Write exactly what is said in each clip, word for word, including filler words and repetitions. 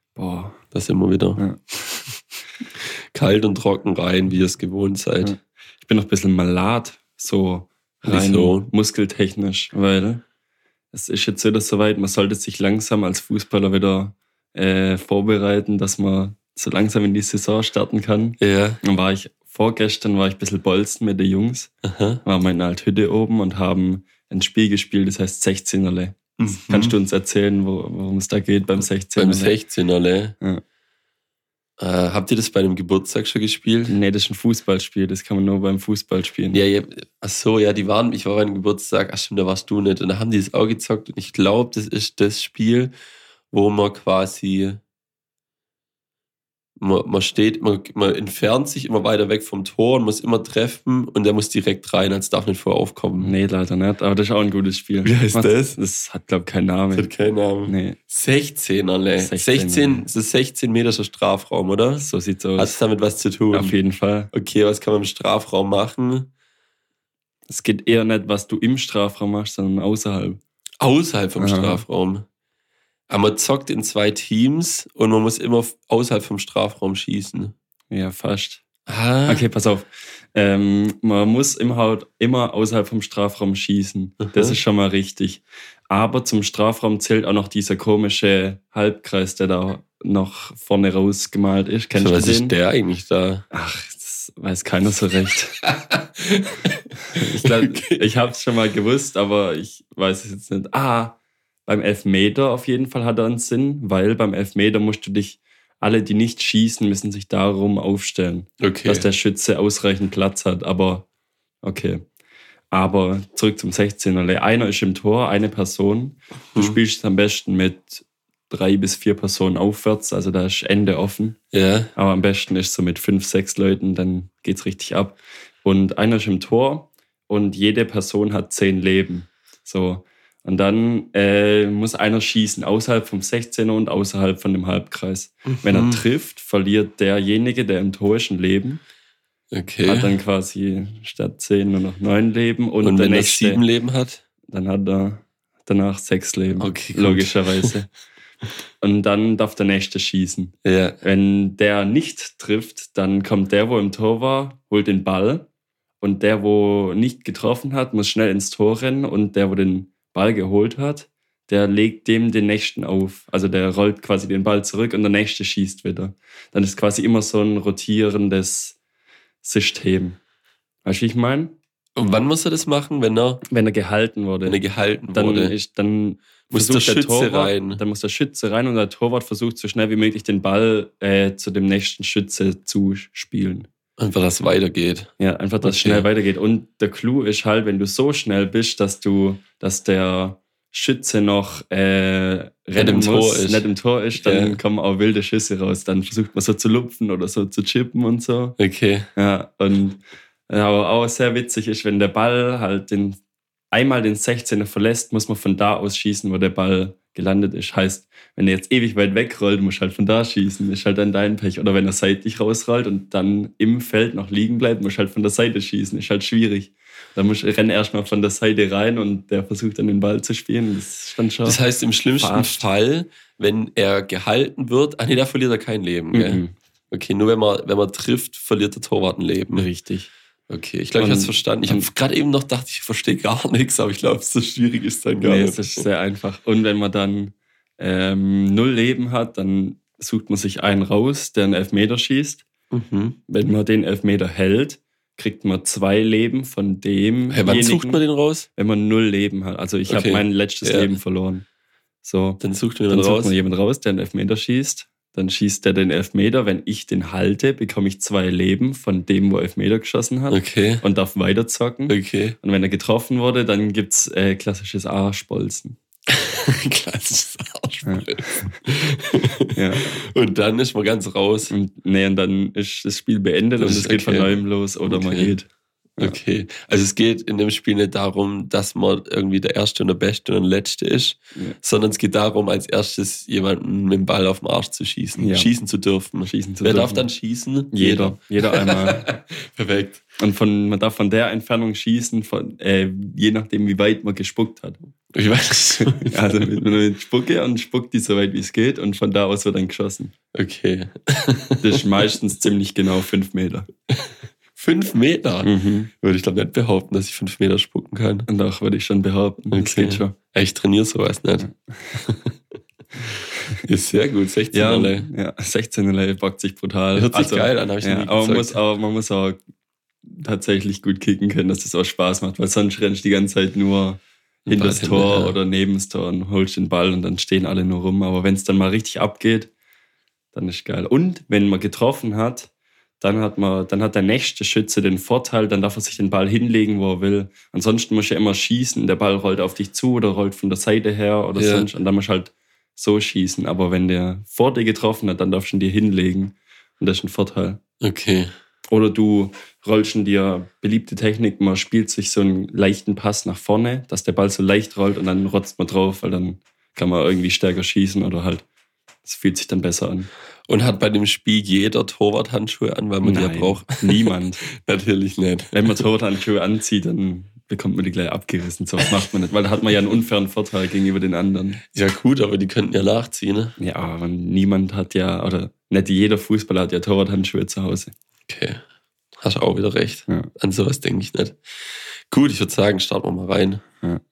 Boah. Das sind wir wieder. Ja. Kalt und trocken rein, wie ihr es gewohnt seid. Ja. Ich bin noch ein bisschen malat, so rein Wieso? muskeltechnisch, weil es ist jetzt wieder soweit, man sollte sich langsam als Fußballer wieder äh, vorbereiten, dass man so langsam in die Saison starten kann. Ja. Dann war ich, vorgestern war ich ein bisschen bolzen mit den Jungs, Aha. waren wir in einer Hütte oben und haben ein Spiel gespielt, das heißt sechzehnerle. Mhm. Kannst du uns erzählen, wo, worum es da geht beim sechzehnerle? Beim sechzehnerle? Ja. Äh, habt ihr das bei einem Geburtstag schon gespielt? Nee, das ist ein Fußballspiel, das kann man nur beim Fußball spielen. Ja, ja, ach so, ja, die waren, ich war bei einem Geburtstag, ach stimmt, da warst du nicht. Und da haben die das auch gezockt. Und ich glaube, das ist das Spiel, wo man quasi, man, man steht, man, man entfernt sich immer weiter weg vom Tor und muss immer treffen und der muss direkt rein, als darf nicht vorher aufkommen. Nee, leider nicht, aber das ist auch ein gutes Spiel. Wie heißt Was? das? Das hat, glaube ich, keinen Namen. Das hat keinen Namen. Nee, sechzehnerle. sechzehn, sechzehn, das ist sechzehn Meter so Strafraum, oder? so sieht's Hat es aus. damit was zu tun? Auf jeden Fall. Okay, was kann man im Strafraum machen? Es geht eher nicht, was du im Strafraum machst, sondern außerhalb. Außerhalb vom Aha. Strafraum. Aber man zockt in zwei Teams und man muss immer außerhalb vom Strafraum schießen. Ja, fast. Ah, Okay, pass auf. Ähm, man muss im Haut immer außerhalb vom Strafraum schießen. Das Aha. ist schon mal richtig. Aber zum Strafraum zählt auch noch dieser komische Halbkreis, der da noch vorne rausgemalt ist. Kennst so, du was den? ist der eigentlich da? Ach, das weiß keiner so recht. Ich glaube, ich habe es schon mal gewusst, aber ich weiß es jetzt nicht. Ah, beim Elfmeter auf jeden Fall hat er einen Sinn, weil beim Elfmeter musst du dich, alle, die nicht schießen, müssen sich darum aufstellen, Okay. dass der Schütze ausreichend Platz hat. Aber okay. Aber zurück zum sechzehnerle. Einer ist im Tor, eine Person. Du Mhm. spielst am besten mit drei bis vier Personen aufwärts, also da ist Ende offen. Ja. Aber am besten ist so mit fünf, sechs Leuten, dann geht's richtig ab. Und einer ist im Tor und jede Person hat zehn Leben. So. Und dann äh, muss einer schießen, außerhalb vom sechzehner und außerhalb von dem Halbkreis. Mhm. Wenn er trifft, verliert derjenige, der im Tor ist, ein Leben. Okay. Hat dann quasi statt zehn nur noch neun Leben. Und, und der wenn er nächste, sieben Leben hat? dann hat er danach sechs Leben. Okay, gut. Logischerweise. Und dann darf der nächste schießen. Ja. Wenn der nicht trifft, dann kommt der, wo im Tor war, holt den Ball. Und der, wo nicht getroffen hat, muss schnell ins Tor rennen. Und der, wo den Ball geholt hat, der legt dem den nächsten auf. Also der rollt quasi den Ball zurück und der nächste schießt wieder. Dann ist quasi immer so ein rotierendes System. Weißt du, wie ich meine? Und wann muss er das machen, wenn er, Wenn er gehalten wurde, wenn er gehalten dann, wurde? ist, dann Muss versucht der Schütze Torwart, rein. Dann muss der Schütze rein und der Torwart versucht so schnell wie möglich den Ball äh, zu dem nächsten Schütze zu spielen. Einfach, dass es weitergeht. Ja, einfach, dass es Okay. schnell weitergeht. Und der Clou ist halt, wenn du so schnell bist, dass du, dass der Schütze noch äh, rennen im muss, Tor ist. nicht im Tor ist, dann Ja. kommen auch wilde Schüsse raus. Dann versucht man so zu lupfen oder so zu chippen und so. Okay. Ja, und aber auch sehr witzig ist, wenn der Ball halt den einmal den sechzehner verlässt, muss man von da aus schießen, wo der Ball gelandet ist. Heißt, wenn er jetzt ewig weit wegrollt, musst du halt von da schießen. Ist halt dann dein Pech. Oder wenn er seitlich rausrollt und dann im Feld noch liegen bleibt, musst du halt von der Seite schießen. Ist halt schwierig. Da musst du rennen erstmal von der Seite rein und der versucht dann den Ball zu spielen. Das ist dann schon. Das heißt, im schlimmsten verarscht. Fall, wenn er gehalten wird, ah nee, da verliert er kein Leben, gell? Mhm. Okay, nur wenn man, wenn man trifft, verliert der Torwart ein Leben. Richtig. Okay, ich glaube, ich Und- habe es verstanden. Ich habe und- gerade eben noch gedacht, ich verstehe gar nichts, aber ich glaube, so schwierig ist dann gar Nee, nicht. es ist sehr einfach. Und wenn man dann ähm, null Leben hat, dann sucht man sich einen raus, der einen Elfmeter schießt. Mhm. Wenn man den Elfmeter hält, kriegt man zwei Leben von dem. Hey, wann sucht man den raus? Wenn man null Leben hat. Also ich Okay. habe mein letztes Ja. Leben verloren. So, Dann sucht man dann den sucht raus. man jemanden raus, der einen Elfmeter schießt. Dann schießt der den Elfmeter. Wenn ich den halte, bekomme ich zwei Leben von dem, wo Elfmeter geschossen hat. Okay, Und darf weiterzocken. okay. Und wenn er getroffen wurde, dann gibt's äh, klassisches Arschbolzen. Klassisches Arschspiel. Ja. Und dann ist man ganz raus. Und, nee, und dann ist das Spiel beendet Das und ist es geht von okay. neuem los oder man Okay. geht. Ja. Okay. Also es geht in dem Spiel nicht darum, dass man irgendwie der Erste und der Beste und der Letzte ist, Ja. sondern es geht darum, als erstes jemanden mit dem Ball auf den Arsch zu schießen, Ja. schießen zu dürfen. Schießen zu Wer dürfen. darf dann schießen? Jeder. Jeder einmal. Perfekt. Und von, man darf von der Entfernung schießen, von, äh, je nachdem, wie weit man gespuckt hat. Ich weiß nicht. Also mit, mit Spucke und spuckt die so weit wie es geht und von da aus wird dann geschossen. Okay. Das ist meistens ziemlich genau fünf Meter. Fünf Meter? Mhm. Würde ich glaube nicht behaupten, dass ich fünf Meter spucken kann. Und auch würde ich schon behaupten. Das Okay. geht schon. Ich trainiere sowas nicht. Ist sehr gut, sechzehn Ja, L. ja, sechzehn L bockt sich brutal. Hört sich geil an, habe ich ja, noch nie aber man gesagt. muss, auch, man muss auch tatsächlich gut kicken können, dass das auch Spaß macht, weil sonst rennst du die ganze Zeit nur hinter das Ball Tor hinterher. oder neben das Tor und holst den Ball und dann stehen alle nur rum. Aber wenn es dann mal richtig abgeht, dann ist geil. Und wenn man getroffen hat, dann hat man, dann hat der nächste Schütze den Vorteil, dann darf er sich den Ball hinlegen, wo er will. Ansonsten musst du ja immer schießen, der Ball rollt auf dich zu oder rollt von der Seite her oder Ja. sonst und dann musst du halt so schießen. Aber wenn der vor dir getroffen hat, dann darfst du ihn dir hinlegen und das ist ein Vorteil. Okay. Oder du rollst in dir beliebte Technik, man spielt sich so einen leichten Pass nach vorne, dass der Ball so leicht rollt und dann rotzt man drauf, weil dann kann man irgendwie stärker schießen oder halt, es fühlt sich dann besser an. Und hat bei dem Spiel jeder Torwart Handschuhe an, weil man die ja Nein, braucht? niemand. Natürlich nicht. Wenn man Torwarthandschuhe anzieht, dann bekommt man die gleich abgerissen. So was macht man nicht, weil da hat man ja einen unfairen Vorteil gegenüber den anderen. Ja gut, aber die könnten ja nachziehen, ne? Ja, aber niemand hat ja, oder nicht jeder Fußballer hat ja Torwarthandschuhe zu Hause. Okay. Hast auch wieder recht. Ja. An sowas denke ich nicht. Gut, ich würde sagen, starten wir mal rein. Ja.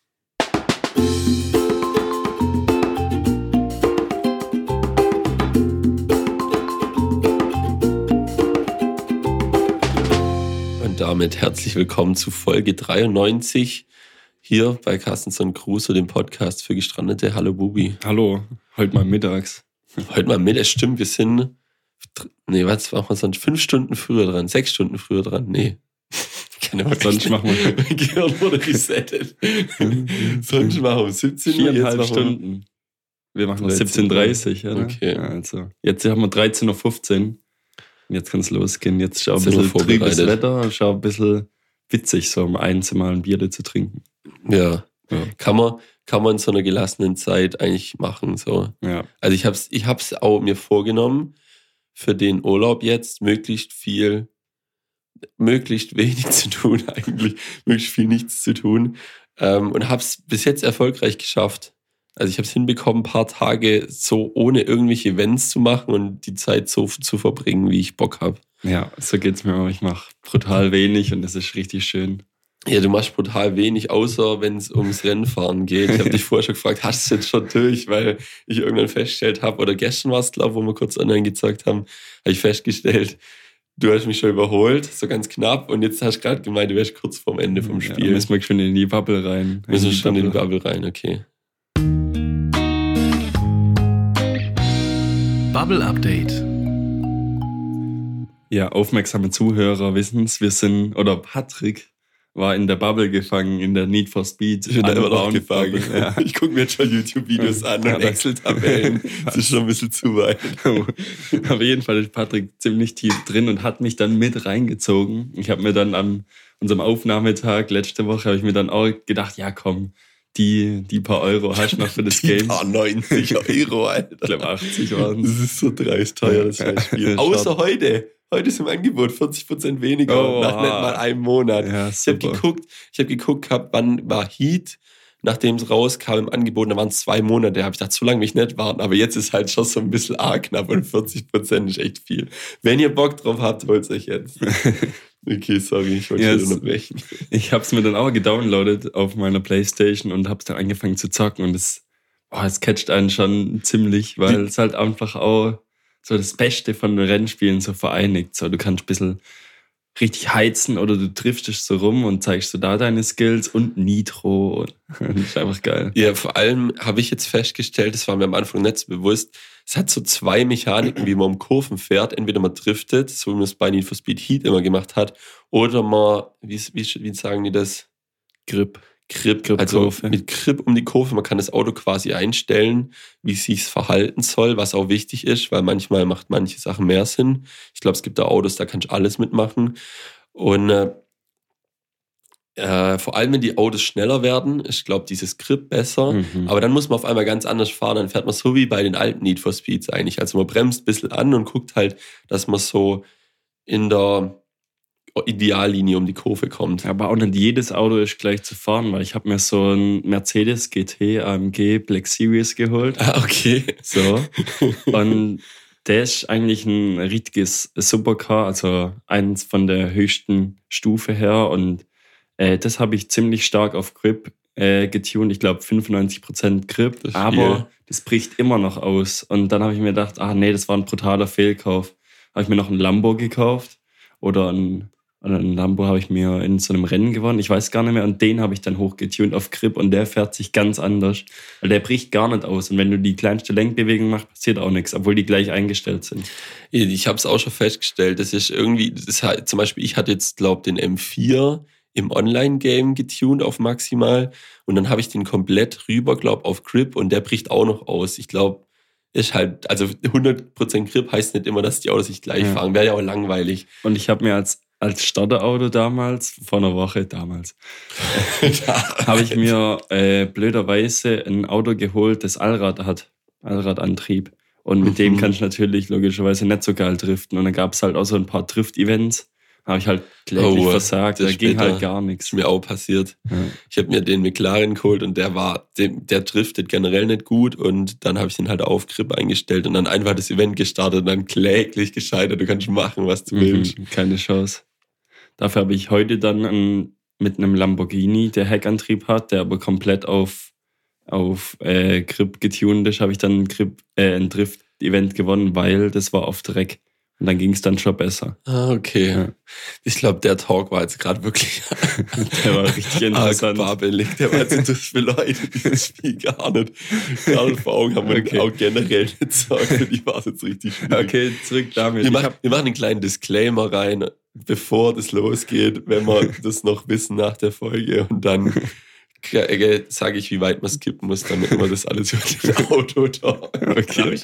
Und damit herzlich willkommen zu Folge dreiundneunzig hier bei Carstenson Crusoe, dem Podcast für Gestrandete. Hallo Bubi. Hallo, heute mal mittags. Heute mal mit, es stimmt, wir sind, nee, was machen wir sonst? Fünf Stunden früher dran, sechs Stunden früher dran, nee. Keine Ahnung, Sonst machen wir Mein Gehirn wurde resettet. Sonst machen wir um siebzehn Uhr, jetzt Viereinhalb machen wir Stunden. Wir machen dreizehn siebzehn Uhr dreißig, oder? Okay. Ja, also, jetzt haben wir dreizehn Uhr fünfzehn. Und jetzt kann es losgehen. Jetzt ist auch ein Sind wir bisschen trübes vorbereitet. Wetter. Ist auch ein bisschen witzig, so um eins mal ein Bier zu trinken. Ja, Ja. kann man, kann man in so einer gelassenen Zeit eigentlich machen, so. Ja. Also ich hab's, ich hab's auch mir vorgenommen, für den Urlaub jetzt möglichst viel, möglichst wenig zu tun eigentlich, möglichst viel nichts zu tun, ähm, und hab's bis jetzt erfolgreich geschafft. Also ich habe es hinbekommen, ein paar Tage so ohne irgendwelche Events zu machen und die Zeit so zu verbringen, wie ich Bock habe. Ja, so geht's mir auch. Ich mache brutal wenig und das ist richtig schön. Ja, du machst brutal wenig, außer wenn es ums Rennfahren geht. Ich habe dich vorher schon gefragt, hast du es jetzt schon durch? Weil ich irgendwann festgestellt habe, oder gestern war es, glaube ich, wo wir kurz online gezockt haben, habe ich festgestellt, du hast mich schon überholt, so ganz knapp. Und jetzt hast du gerade gemeint, du wärst kurz vorm Ende vom Ja, Spiel. müssen wir schon in die Bubble rein. müssen wir die schon in die Bubble. Bubble rein, okay. Bubble Update. Ja, aufmerksame Zuhörer wissen es. Wir sind, oder Patrick war in der Bubble gefangen, in der Need for Speed. Ich bin da immer noch Unbound gefangen. Bubble. Ja. Ich gucke mir jetzt schon YouTube-Videos an Ja, und das- Excel-Tabellen. Das ist schon ein bisschen zu weit. Auf jeden Fall ist Patrick ziemlich tief drin und hat mich dann mit reingezogen. Ich habe mir dann an unserem Aufnahmetag letzte Woche habe ich mir dann auch gedacht, ja komm, die, die paar Euro hast du noch für das Die Game. paar neunzig Euro, Alter. Ich glaube achtzig waren Das es. ist so dreist teuer, das Ja. Spiel. Außer heute. Heute ist im Angebot vierzig Prozent weniger. Oh, nach nicht wow. mal einem Monat. Ja, ich habe super. geguckt, ich habe geguckt gehabt, wann war Heat, nachdem es rauskam im Angebot, da waren es zwei Monate. Da habe ich gedacht, so lange will ich nicht warten. Aber jetzt ist halt schon so ein bisschen arg knapp und vierzig Prozent ist echt viel. Wenn ihr Bock drauf habt, holt euch jetzt. Okay, sorry, ich wollte Ja, dich es- unterbrechen. Ich habe es mir dann auch gedownloadet auf meiner Playstation und habe es dann angefangen zu zocken und es, boah, es catcht einen schon ziemlich, weil es halt einfach auch so das Beste von den Rennspielen so vereinigt. So, du kannst ein bisschen richtig heizen oder du triffst dich so rum und zeigst so da deine Skills und Nitro. Und das ist einfach geil. Ja, vor allem habe ich jetzt festgestellt, das war mir am Anfang nicht so bewusst, es hat so zwei Mechaniken, wie man um Kurven fährt. Entweder man driftet, so wie man es bei Need for Speed Heat immer gemacht hat, oder man, wie, wie, wie sagen die das? Grip. Grip, Grip also Kurve. mit Grip um die Kurve. Man kann das Auto quasi einstellen, wie es sich verhalten soll, was auch wichtig ist, weil manchmal macht manche Sachen mehr Sinn. Ich glaube, es gibt da Autos, da kannst du alles mitmachen. Und äh, äh, vor allem, wenn die Autos schneller werden, ist, glaube ich, dieses Grip besser. Mhm. Aber dann muss man auf einmal ganz anders fahren. Dann fährt man so wie bei den alten Need for Speeds eigentlich. Also man bremst ein bisschen an und guckt halt, dass man so in der Ideallinie um die Kurve kommt. Aber auch nicht jedes Auto ist gleich zu fahren, weil ich habe mir so ein Mercedes G T A M G Black Series geholt. Ah, okay. So. Und der ist eigentlich ein richtiges Supercar, also eins von der höchsten Stufe her. Und äh, das habe ich ziemlich stark auf Grip äh, getuned. Ich glaube fünfundneunzig Prozent Grip, Das aber viel. das bricht immer noch aus. Und dann habe ich mir gedacht, ah nee, das war ein brutaler Fehlkauf. Habe ich mir noch ein Lambo gekauft oder ein, oder ein Lambo habe ich mir in so einem Rennen gewonnen. Ich weiß gar nicht mehr. Und den habe ich dann hochgetuned auf Grip und der fährt sich ganz anders. Weil der bricht gar nicht aus. Und wenn du die kleinste Lenkbewegung machst, passiert auch nichts, obwohl die gleich eingestellt sind. Ich habe es auch schon festgestellt. Das ist irgendwie, das hat, zum Beispiel, ich hatte jetzt, glaube ich, den M vier im Online-Game getuned auf maximal. Und dann habe ich den komplett rüber, glaube auf Grip und der bricht auch noch aus. Ich glaube, ist halt, also hundert Prozent Grip heißt nicht immer, dass die Autos sich gleich Ja. fahren. Wäre ja auch langweilig. Und ich habe mir als, als Starterauto damals, vor einer Woche damals, habe ich mir äh, blöderweise ein Auto geholt, das Allrad hat, Allradantrieb. Und mit Mhm. dem kann ich natürlich logischerweise nicht so geil driften. Und dann gab es halt auch so ein paar Drift-Events. Habe ich halt kläglich Oh, versagt. das Da ist ging bitter. halt gar nichts. Ist mir auch passiert. Ja. Ich habe mir den McLaren geholt und der war, dem, der driftet generell nicht gut und dann habe ich den halt auf Grip eingestellt und dann einfach das Event gestartet und dann kläglich gescheitert. Du kannst machen, was du willst. Mhm, keine Chance. Dafür habe ich heute dann einen, mit einem Lamborghini, der Heckantrieb hat, der aber komplett auf, auf äh, Grip getuned ist, habe ich dann ein, Grip, äh, ein Drift-Event gewonnen, weil das war auf Dreck. Und dann ging es dann schon besser. Ah, okay. Ja. Ich glaube, der Talk war jetzt gerade wirklich Der war richtig interessant. arg babelig. Der war jetzt interessant für Leute, die das Spiel gar nicht, gar nicht vor Augen haben und Okay. auch generell nicht sagen. Für die war es jetzt richtig schwierig. Okay, zurück damit. Wir, Ich machen, hab, wir machen einen kleinen Disclaimer rein, bevor das losgeht, wenn wir das noch wissen nach der Folge. Und dann äh, sage ich, wie weit man skippen muss, damit man das alles über das Auto da. okay.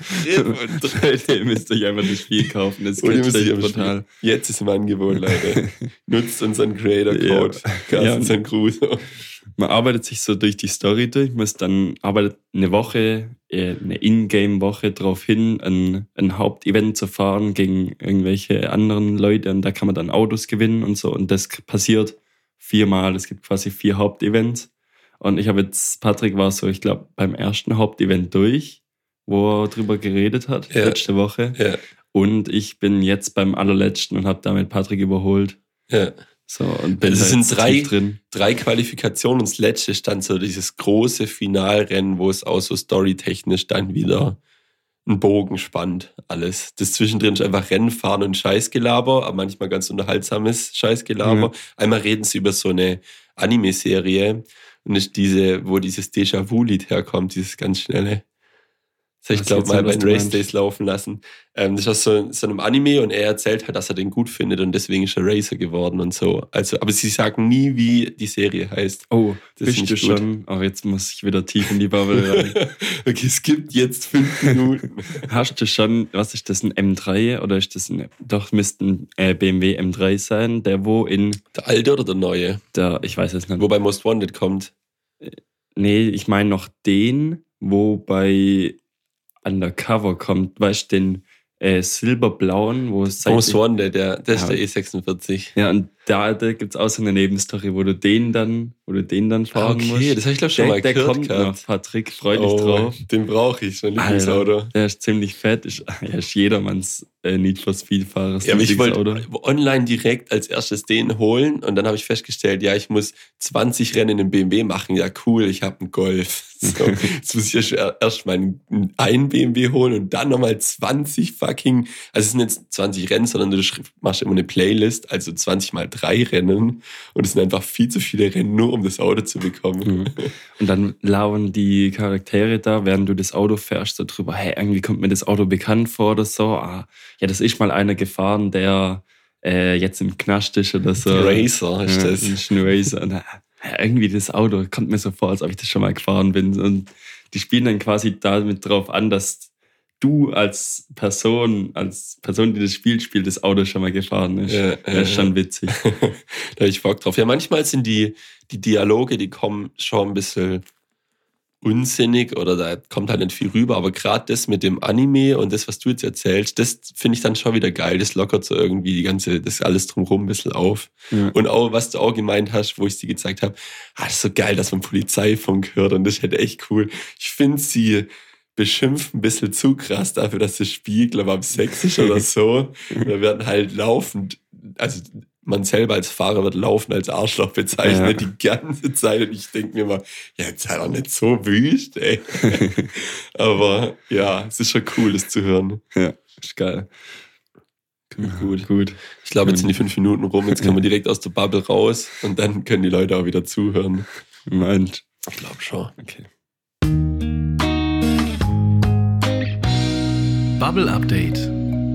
Und Ihr müsst euch einfach das Spiel kaufen. Das ihr ist müsst euch aber brutal. spielen. Jetzt ist im Angebot, Leute. Nutzt unseren Creator-Code. Ja. Ja. Carsten Crusoe. Man arbeitet sich so durch die Story durch, muss dann arbeitet eine Woche, äh, eine Ingame-Woche drauf hin, ein, ein Hauptevent zu fahren gegen irgendwelche anderen Leute und da kann man dann Autos gewinnen und so und das passiert viermal. Es gibt quasi vier Hauptevents und ich habe jetzt, Patrick war so, ich glaube, beim ersten Hauptevent durch, wo er drüber geredet hat, Ja. letzte Woche. Ja, Und ich bin jetzt beim allerletzten und habe damit Patrick überholt. ja. So, und bin Also es da sind jetzt drei- tief drin. Drei Qualifikationen und das letzte stand so dieses große Finalrennen, wo es auch so storytechnisch dann wieder einen Bogen spannt, alles. Das zwischendrin ist einfach Rennfahren und Scheißgelaber, aber manchmal ganz unterhaltsames Scheißgelaber. Mhm. Einmal reden sie über so eine Anime-Serie und ist diese, wo dieses Déjà-vu-Lied herkommt, dieses ganz schnelle. Das habe ich, Was glaube jetzt mal nicht, bei was den du Race meinst. Days laufen lassen. Ähm, das ist aus so, so einem Anime und er erzählt halt, dass er den gut findet und deswegen ist er Racer geworden und so. Also, aber sie sagen nie, wie die Serie heißt. Oh, Das bist ist du nicht gut. schon? Oh, jetzt muss ich wieder tief in die Bubble rein. Okay, es gibt jetzt fünf Minuten. Hast du schon, was ist das, ein M drei oder ist das ein, doch müsste ein äh, B M W M drei sein, der wo in Der alte oder der neue? der, ich weiß es nicht. Wo bei Most Wanted kommt. Nee, ich meine noch den, wo bei Undercover kommt, weißt du, den äh, silberblauen, wo es Most seitlich- Wanted, der, das ist Ja. der E sechsundvierzig. Ja, und da, da gibt es auch so eine Nebenstory, wo du den dann, wo du den dann fahren Okay, musst. das habe ich glaube schon der, mal der gehört kommt gehabt. noch, Patrick, freu dich Oh, drauf. den brauche ich, mein Alter, Lieblingsauto. der ist ziemlich fett. Ist, ja, ist jedermanns äh, Need for Speed-Fahrer. Ja, aber ich wollte Lieblingsauto. online direkt als erstes den holen und dann habe ich festgestellt, ja, ich muss zwanzig Rennen im B M W machen. Ja, cool, ich habe einen Golf. So, jetzt muss ich ja erst mal einen, einen B M W holen und dann nochmal zwanzig fucking, also es sind jetzt zwanzig Rennen, sondern du schri- machst immer eine Playlist, also zwanzig mal drei Rennen und es sind einfach viel zu viele Rennen, nur um das Auto zu bekommen. Mhm. Und dann lauern die Charaktere da, während du das Auto fährst, so drüber, hey, irgendwie kommt mir das Auto bekannt vor oder so. Ah, ja, das ist mal einer gefahren, der äh, jetzt im Knast ist oder so. Racer ist Ja, das. ist ein Racer. Und, äh, irgendwie das Auto kommt mir so vor, als ob ich das schon mal gefahren bin. Und die spielen dann quasi damit drauf an, dass du als Person, als Person, die das Spiel spielt, das Auto schon mal gefahren ist. Ja, Das ist ja, schon witzig. Da habe ich Bock drauf. Ja, manchmal sind die, die Dialoge, die kommen schon ein bisschen unsinnig oder da kommt halt nicht viel rüber, aber gerade das mit dem Anime und das, was du jetzt erzählst, das finde ich dann schon wieder geil. Das lockert so irgendwie die ganze, das alles drumherum ein bisschen auf. Ja. Und auch, was du auch gemeint hast, wo ich sie gezeigt habe, ah, das ist so geil, dass man Polizeifunk hört und das ist halt echt cool. Ich finde sie beschimpft ein bisschen zu krass dafür, dass das Spiel, glaube ich, am Sex ist oder so. Da werden halt laufend, also man selber als Fahrer wird laufend als Arschloch bezeichnet, ja. die ganze Zeit. Und ich denke mir mal, ja, jetzt sei doch nicht so wüst, ey. Aber ja, es ist schon cool, das zu hören. Ja, ist geil. Gut, gut. gut. Ich glaube, jetzt sind die fünf Minuten rum, jetzt können wir direkt aus der Bubble raus und dann können die Leute auch wieder zuhören. Meint. Ich glaube schon. Okay. Bubble Update.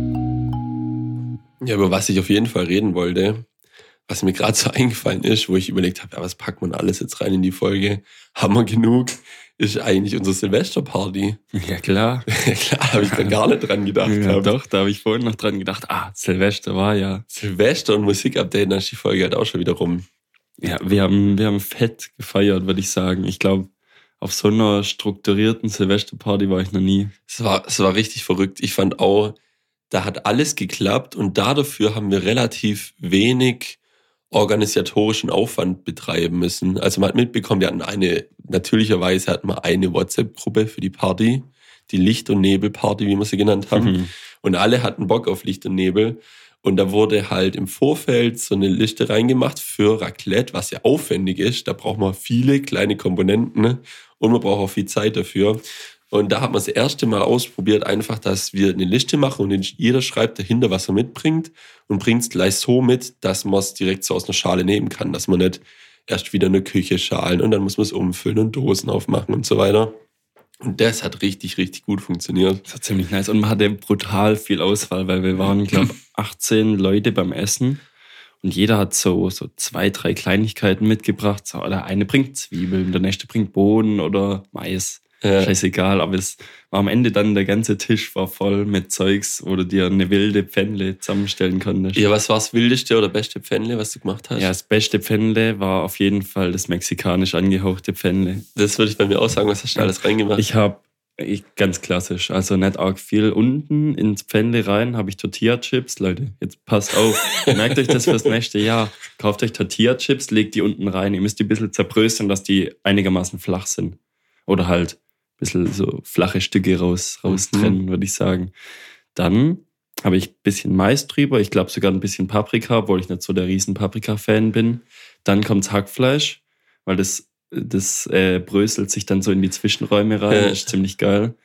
Ja, über was ich auf jeden Fall reden wollte, was mir gerade so eingefallen ist, wo ich überlegt habe, ja, was packt man alles jetzt rein in die Folge? Haben wir genug? Ist eigentlich unsere Silvesterparty. Ja, klar. Ja, klar, habe ich da gar nicht dran gedacht. Ja, doch, da habe ich vorhin noch dran gedacht. Ah, Silvester war ja. Silvester und Musikupdate, dann ist die Folge halt auch schon wieder rum. Ja, wir haben, wir haben fett gefeiert, würde ich sagen. Ich glaube, auf so einer strukturierten Silvesterparty war ich noch nie. Es war, es war richtig verrückt. Ich fand auch, da hat alles geklappt und dafür haben wir relativ wenig organisatorischen Aufwand betreiben müssen. Also man hat mitbekommen, wir hatten eine, natürlicherweise hatten wir eine WhatsApp-Gruppe für die Party, die Licht- und Nebel-Party, wie wir sie genannt haben. Mhm. Und alle hatten Bock auf Licht und Nebel. Und da wurde halt im Vorfeld so eine Liste reingemacht für Raclette, was ja aufwendig ist. Da braucht man viele kleine Komponenten und man braucht auch viel Zeit dafür. Und da hat man das erste Mal ausprobiert, einfach, dass wir eine Liste machen und jeder schreibt dahinter, was er mitbringt und bringt es gleich so mit, dass man es direkt so aus einer Schale nehmen kann, dass man nicht erst wieder eine Küche schalen und dann muss man es umfüllen und Dosen aufmachen und so weiter. Und das hat richtig, richtig gut funktioniert. Das war ziemlich nice. Und man hatte brutal viel Auswahl, weil wir waren, glaube ich, achtzehn Leute beim Essen. Und jeder hat so, so zwei, drei Kleinigkeiten mitgebracht. So, der eine bringt Zwiebeln, der nächste bringt Bohnen oder Mais. Ja. Scheißegal, aber es war am Ende dann, der ganze Tisch war voll mit Zeugs, wo du dir eine wilde Pfännle zusammenstellen konntest. Ja, was war das wildeste oder beste Pfännle, was du gemacht hast? Ja, das beste Pfännle war auf jeden Fall das mexikanisch angehauchte Pfännle. Das würde ich bei mir auch sagen, was hast du da alles reingemacht? Ich habe, ganz klassisch, also nicht arg viel. Unten ins Pfännle rein habe ich Tortilla-Chips. Leute, jetzt passt auf, merkt euch das fürs nächste Jahr. Kauft euch Tortilla-Chips, legt die unten rein. Ihr müsst die ein bisschen zerbröseln, dass die einigermaßen flach sind. Oder halt ein bisschen so flache Stücke raus, raustrennen, mhm. würde ich sagen. Dann habe ich ein bisschen Mais drüber, ich glaube sogar ein bisschen Paprika, obwohl ich nicht so der riesen Paprika-Fan bin. Dann kommt's Hackfleisch, weil das, das äh, bröselt sich dann so in die Zwischenräume rein, das ist ziemlich geil.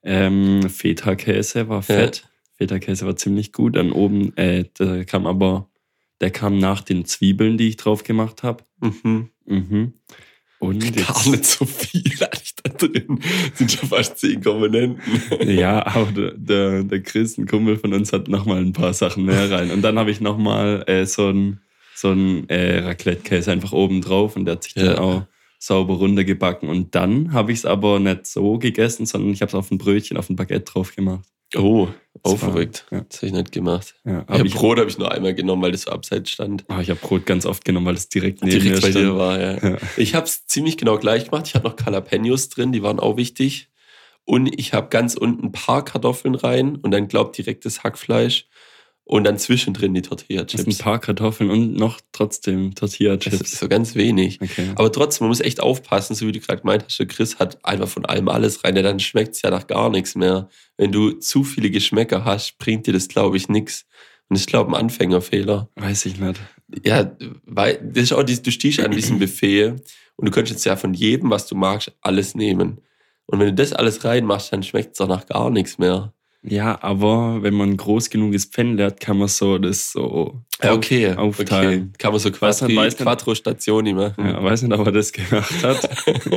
Ähm, Feta-Käse war fett, ja. Feta-Käse war ziemlich gut. Dann oben, äh, der kam aber, der kam nach den Zwiebeln, die ich drauf gemacht habe. Mhm. Mhm. Und gar nicht so viel eigentlich da drin. Sind schon fast zehn Komponenten. Ja, aber der, der, der Chris, ein Kumpel von uns, hat nochmal ein paar Sachen mehr rein. Und dann habe ich nochmal äh, so ein, so ein äh, Raclette-Käse einfach oben drauf und der hat sich ja. dann auch sauber runtergebacken. Und dann habe ich es aber nicht so gegessen, sondern ich habe es auf ein Brötchen, auf ein Baguette drauf gemacht. Oh, auch verrückt. Ja. Das habe ich nicht gemacht. Ja, hab ich Brot habe ich nur einmal genommen, weil das so abseits stand. Oh, ich habe Brot ganz oft genommen, weil es direkt neben direkt mir bei stand. dir war, ja. ja. Ich habe es ziemlich genau gleich gemacht. Ich hatte noch Jalapenos drin, die waren auch wichtig. Und ich habe ganz unten ein paar Kartoffeln rein und dann, glaub direkt das Hackfleisch. Und dann zwischendrin die Tortilla-Chips. Ein paar Kartoffeln und noch trotzdem Tortilla-Chips. Das ist so ganz wenig. Okay. Aber trotzdem, man muss echt aufpassen, so wie du gerade gemeint hast, der Chris hat einfach von allem alles rein, ja, dann schmeckt es ja nach gar nichts mehr. Wenn du zu viele Geschmäcker hast, bringt dir das, glaube ich, nichts. Und ich glaube, ein Anfängerfehler. Weiß ich nicht. Ja, weil das ist auch, du stehst an diesem Buffet und du könntest jetzt ja von jedem, was du magst, alles nehmen. Und wenn du das alles reinmachst, dann schmeckt es auch nach gar nichts mehr. Ja, aber wenn man groß genuges Pfännle hat, kann man so das so ja, okay, aufteilen. Okay. Kann man so quasi Quattro Stationi machen. Ja, weiß nicht, ob er das gemacht hat.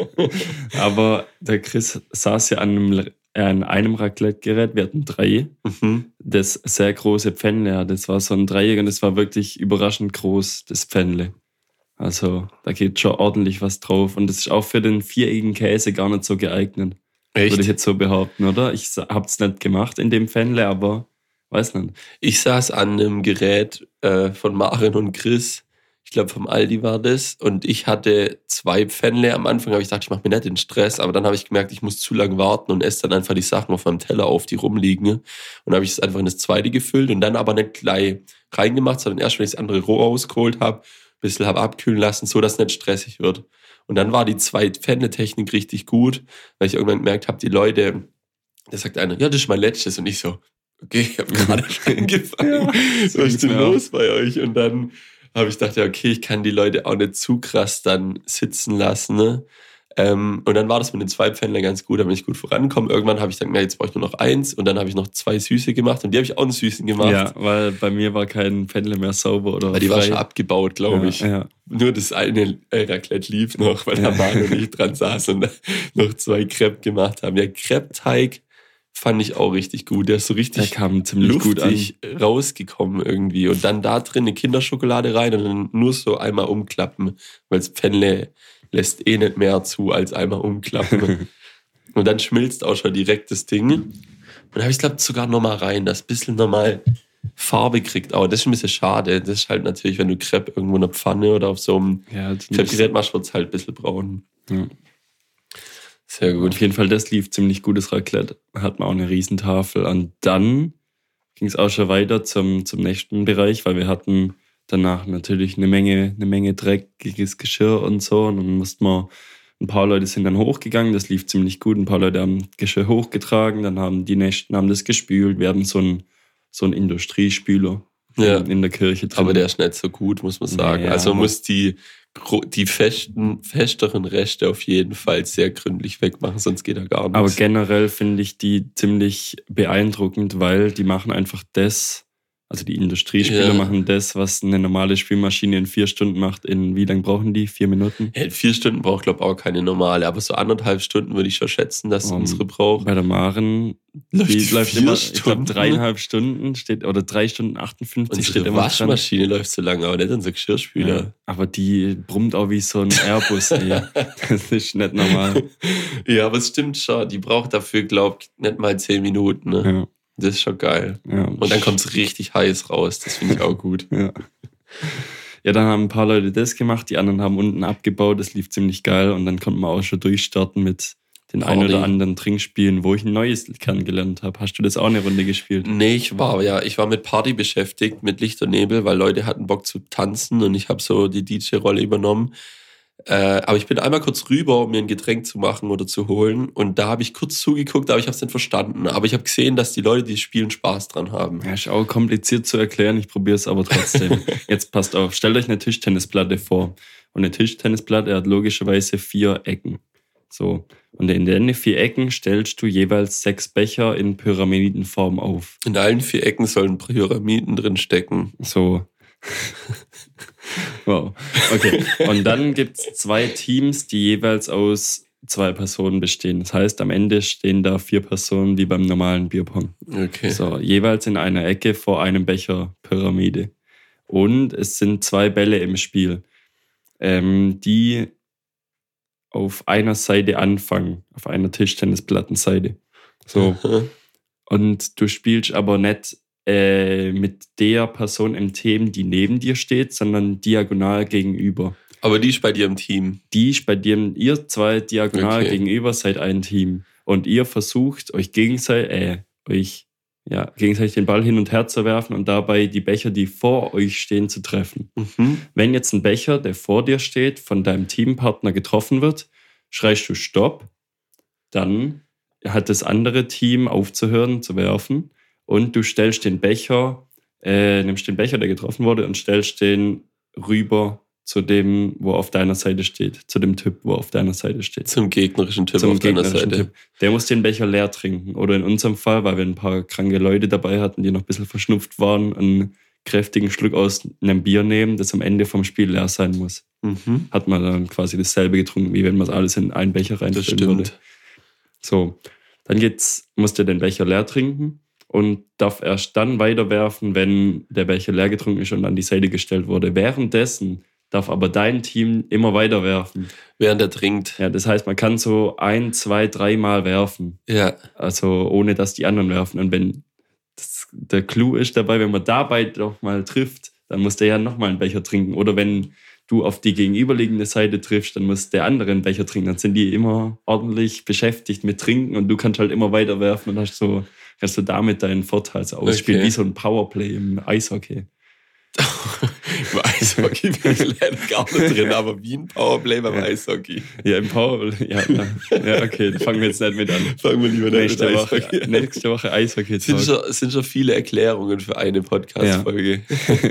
Aber der Chris saß ja an einem, äh, an einem Raclette-Gerät. Wir hatten drei. Mhm. Das sehr große Pfännle, das war so ein Dreieck und das war wirklich überraschend groß, das Pfännle. Also da geht schon ordentlich was drauf. Und das ist auch für den viereckigen Käse gar nicht so geeignet. Echt? Würde ich jetzt so behaupten, oder? Ich hab's nicht gemacht in dem Pfännle, aber weiß nicht. Ich saß an einem Gerät äh, von Maren und Chris, Ich glaube, vom Aldi war das. Und ich hatte zwei Pfännle am Anfang, aber ich dachte, ich mache mir nicht den Stress. Aber dann habe ich gemerkt, ich muss zu lange warten und esse dann einfach die Sachen auf meinem Teller auf, die rumliegen. Und dann habe ich es einfach in das zweite gefüllt und dann aber nicht gleich reingemacht, sondern erst, wenn ich das andere roh ausgeholt habe, ein bisschen habe abkühlen lassen, so dass es nicht stressig wird. Und dann war die Zwei-Pfännle-Technik richtig gut, weil ich irgendwann gemerkt habe, die Leute, da sagt einer, ja, das ist mein letztes. Und ich so, okay, ich habe gerade angefangen. Ja, was ist denn los bei euch? Und dann habe ich gedacht, ja, okay, ich kann die Leute auch nicht zu krass dann sitzen lassen. Ne? Ähm, und dann war das mit den zwei Pfännle ganz gut, da bin ich gut vorangekommen. Irgendwann habe ich gesagt, na, jetzt brauche ich nur noch eins. Und dann habe ich noch zwei Süße gemacht und die habe ich auch einen Süßen gemacht. Ja, weil bei mir war kein Pfännle mehr sauber oder weil die frei. war schon abgebaut, glaube ja, ich. Ja. Nur das eine äh, Raclette lief noch, weil da Manu und ich dran saß und noch zwei Crepe gemacht haben. Ja, Crepe-Teig fand ich auch richtig gut. Der ist so richtig der kam ziemlich gut an. rausgekommen irgendwie. Und dann da drin eine Kinderschokolade rein und dann nur so einmal umklappen, weil das Pfännle lässt eh nicht mehr zu als einmal umklappen. Und dann schmilzt auch schon direkt das Ding. Und dann habe ich, glaube ich, sogar nochmal rein, das ein bisschen nochmal Farbe kriegt. Aber das ist ein bisschen schade. Das ist halt natürlich, wenn du Crepe irgendwo in der Pfanne oder auf so einem ja, Crepe-Gerät machst, wird es halt ein bisschen braun. Ja. Sehr gut. Auf jeden Fall, das lief ziemlich gutes Raclette. Hat man auch eine Riesentafel. Und dann ging es auch schon weiter zum, zum nächsten Bereich, weil wir hatten danach natürlich eine Menge, eine Menge dreckiges Geschirr und so. Und dann mussten wir, ein paar Leute sind dann hochgegangen, das lief ziemlich gut. Ein paar Leute haben Geschirr hochgetragen, dann haben die Nächsten haben das gespült. Wir haben so einen, so einen Industriespüler ja. in, in der Kirche drin. Aber der ist nicht so gut, muss man sagen. Ja, also man muss die die festen, festeren Reste auf jeden Fall sehr gründlich wegmachen, sonst geht er gar nicht. Aber generell finde ich die ziemlich beeindruckend, weil die machen einfach das, also die Industriespieler ja. machen das, was eine normale Spielmaschine in vier Stunden macht. In wie lange brauchen die? Vier Minuten? Ja, vier Stunden braucht, glaube ich, auch keine normale, aber so anderthalb Stunden würde ich schon schätzen, dass um, unsere braucht. Bei der Maren läuft, die läuft immer, Stunden? ich glaube, dreieinhalb Stunden steht, oder drei Stunden achtundfünfzig unsere steht immer Waschmaschine dran. läuft so lange, aber nicht unser Geschirrspüler. Ja, aber die brummt auch wie so ein Airbus, ey. Das ist nicht normal. Ja, aber es stimmt schon, die braucht dafür, glaube ich, nicht mal zehn Minuten, ne? Ja. Das ist schon geil. Ja. Und dann kommt es richtig heiß raus. Das finde ich auch gut. Ja. Ja, dann haben ein paar Leute das gemacht, die anderen haben unten abgebaut. Das lief ziemlich geil. Und dann konnte man auch schon durchstarten mit den ein oder anderen Trinkspielen, wo ich ein neues kennengelernt habe. Hast du das auch eine Runde gespielt? Nee, ich war ja, ich war mit Party beschäftigt, mit Licht und Nebel, weil Leute hatten Bock zu tanzen und ich habe so die D J-Rolle übernommen. Äh, aber ich bin einmal kurz rüber, um mir ein Getränk zu machen oder zu holen. Und da habe ich kurz zugeguckt, aber ich habe es nicht verstanden. Aber ich habe gesehen, dass die Leute, die spielen, Spaß dran haben. Ja, ist auch kompliziert zu erklären. Ich probiere es aber trotzdem. Jetzt passt auf. Stellt euch eine Tischtennisplatte vor. Und eine Tischtennisplatte hat logischerweise vier Ecken. So. Und in den vier Ecken stellst du jeweils sechs Becher in Pyramidenform auf. In allen vier Ecken sollen Pyramiden drin stecken. So. Wow. Okay. Und dann gibt es zwei Teams, die jeweils aus zwei Personen bestehen. Das heißt, am Ende stehen da vier Personen wie beim normalen Bierpong. Okay. So, jeweils in einer Ecke vor einem Becher Pyramide. Und es sind zwei Bälle im Spiel, ähm, die auf einer Seite anfangen, auf einer Tischtennisplattenseite. So. Und du spielst aber nicht äh, mit der Person im Team, die neben dir steht, sondern diagonal gegenüber. Aber die ist bei dir im Team? Die ist bei dir, ihr zwei diagonal okay. gegenüber seid ein Team. Und ihr versucht, euch gegenseitig, äh, euch, ja, gegenseitig den Ball hin und her zu werfen und dabei die Becher, die vor euch stehen, zu treffen. Mhm. Wenn jetzt ein Becher, der vor dir steht, von deinem Teampartner getroffen wird, schreist du Stopp, dann hat das andere Team aufzuhören, zu werfen und du stellst den Becher, äh, nimmst den Becher, der getroffen wurde und stellst den rüber zu dem, wo auf deiner Seite steht, zu dem Typ, wo auf deiner Seite steht. Zum gegnerischen Typ Zum auf deiner gegnerischen Seite. Typ. Der muss den Becher leer trinken. Oder in unserem Fall, weil wir ein paar kranke Leute dabei hatten, die noch ein bisschen verschnupft waren, einen kräftigen Schluck aus einem Bier nehmen, das am Ende vom Spiel leer sein muss. Mhm. Hat man dann quasi dasselbe getrunken, wie wenn man alles in einen Becher reinstellen würde. So, dann geht's, muss der den Becher leer trinken und darf erst dann weiterwerfen, wenn der Becher leer getrunken ist und an die Seite gestellt wurde. Währenddessen darf aber dein Team immer weiter werfen. Während er trinkt. Ja, das heißt, man kann so ein, zwei, dreimal werfen. Ja. Also ohne, dass die anderen werfen. Und wenn das, der Clou ist dabei, wenn man dabei doch mal trifft, dann muss der ja nochmal einen Becher trinken. Oder wenn du auf die gegenüberliegende Seite triffst, dann muss der andere einen Becher trinken. Dann sind die immer ordentlich beschäftigt mit Trinken und du kannst halt immer weiter werfen und hast so, kannst du damit deinen Vorteil so ausspielen, Okay. wie so ein Powerplay im Eishockey. Im Eishockey bin ich leider gar nicht drin, aber wie ein Powerplay beim Ja. Eishockey. Ja, im Powerplay, ja, ja, ja, okay, da fangen wir jetzt nicht mit an. Fangen wir lieber nicht mit Nächste Woche, Eishockey. nächste Woche Eishockey. Es sind schon, es sind schon viele Erklärungen für eine Podcast-Folge.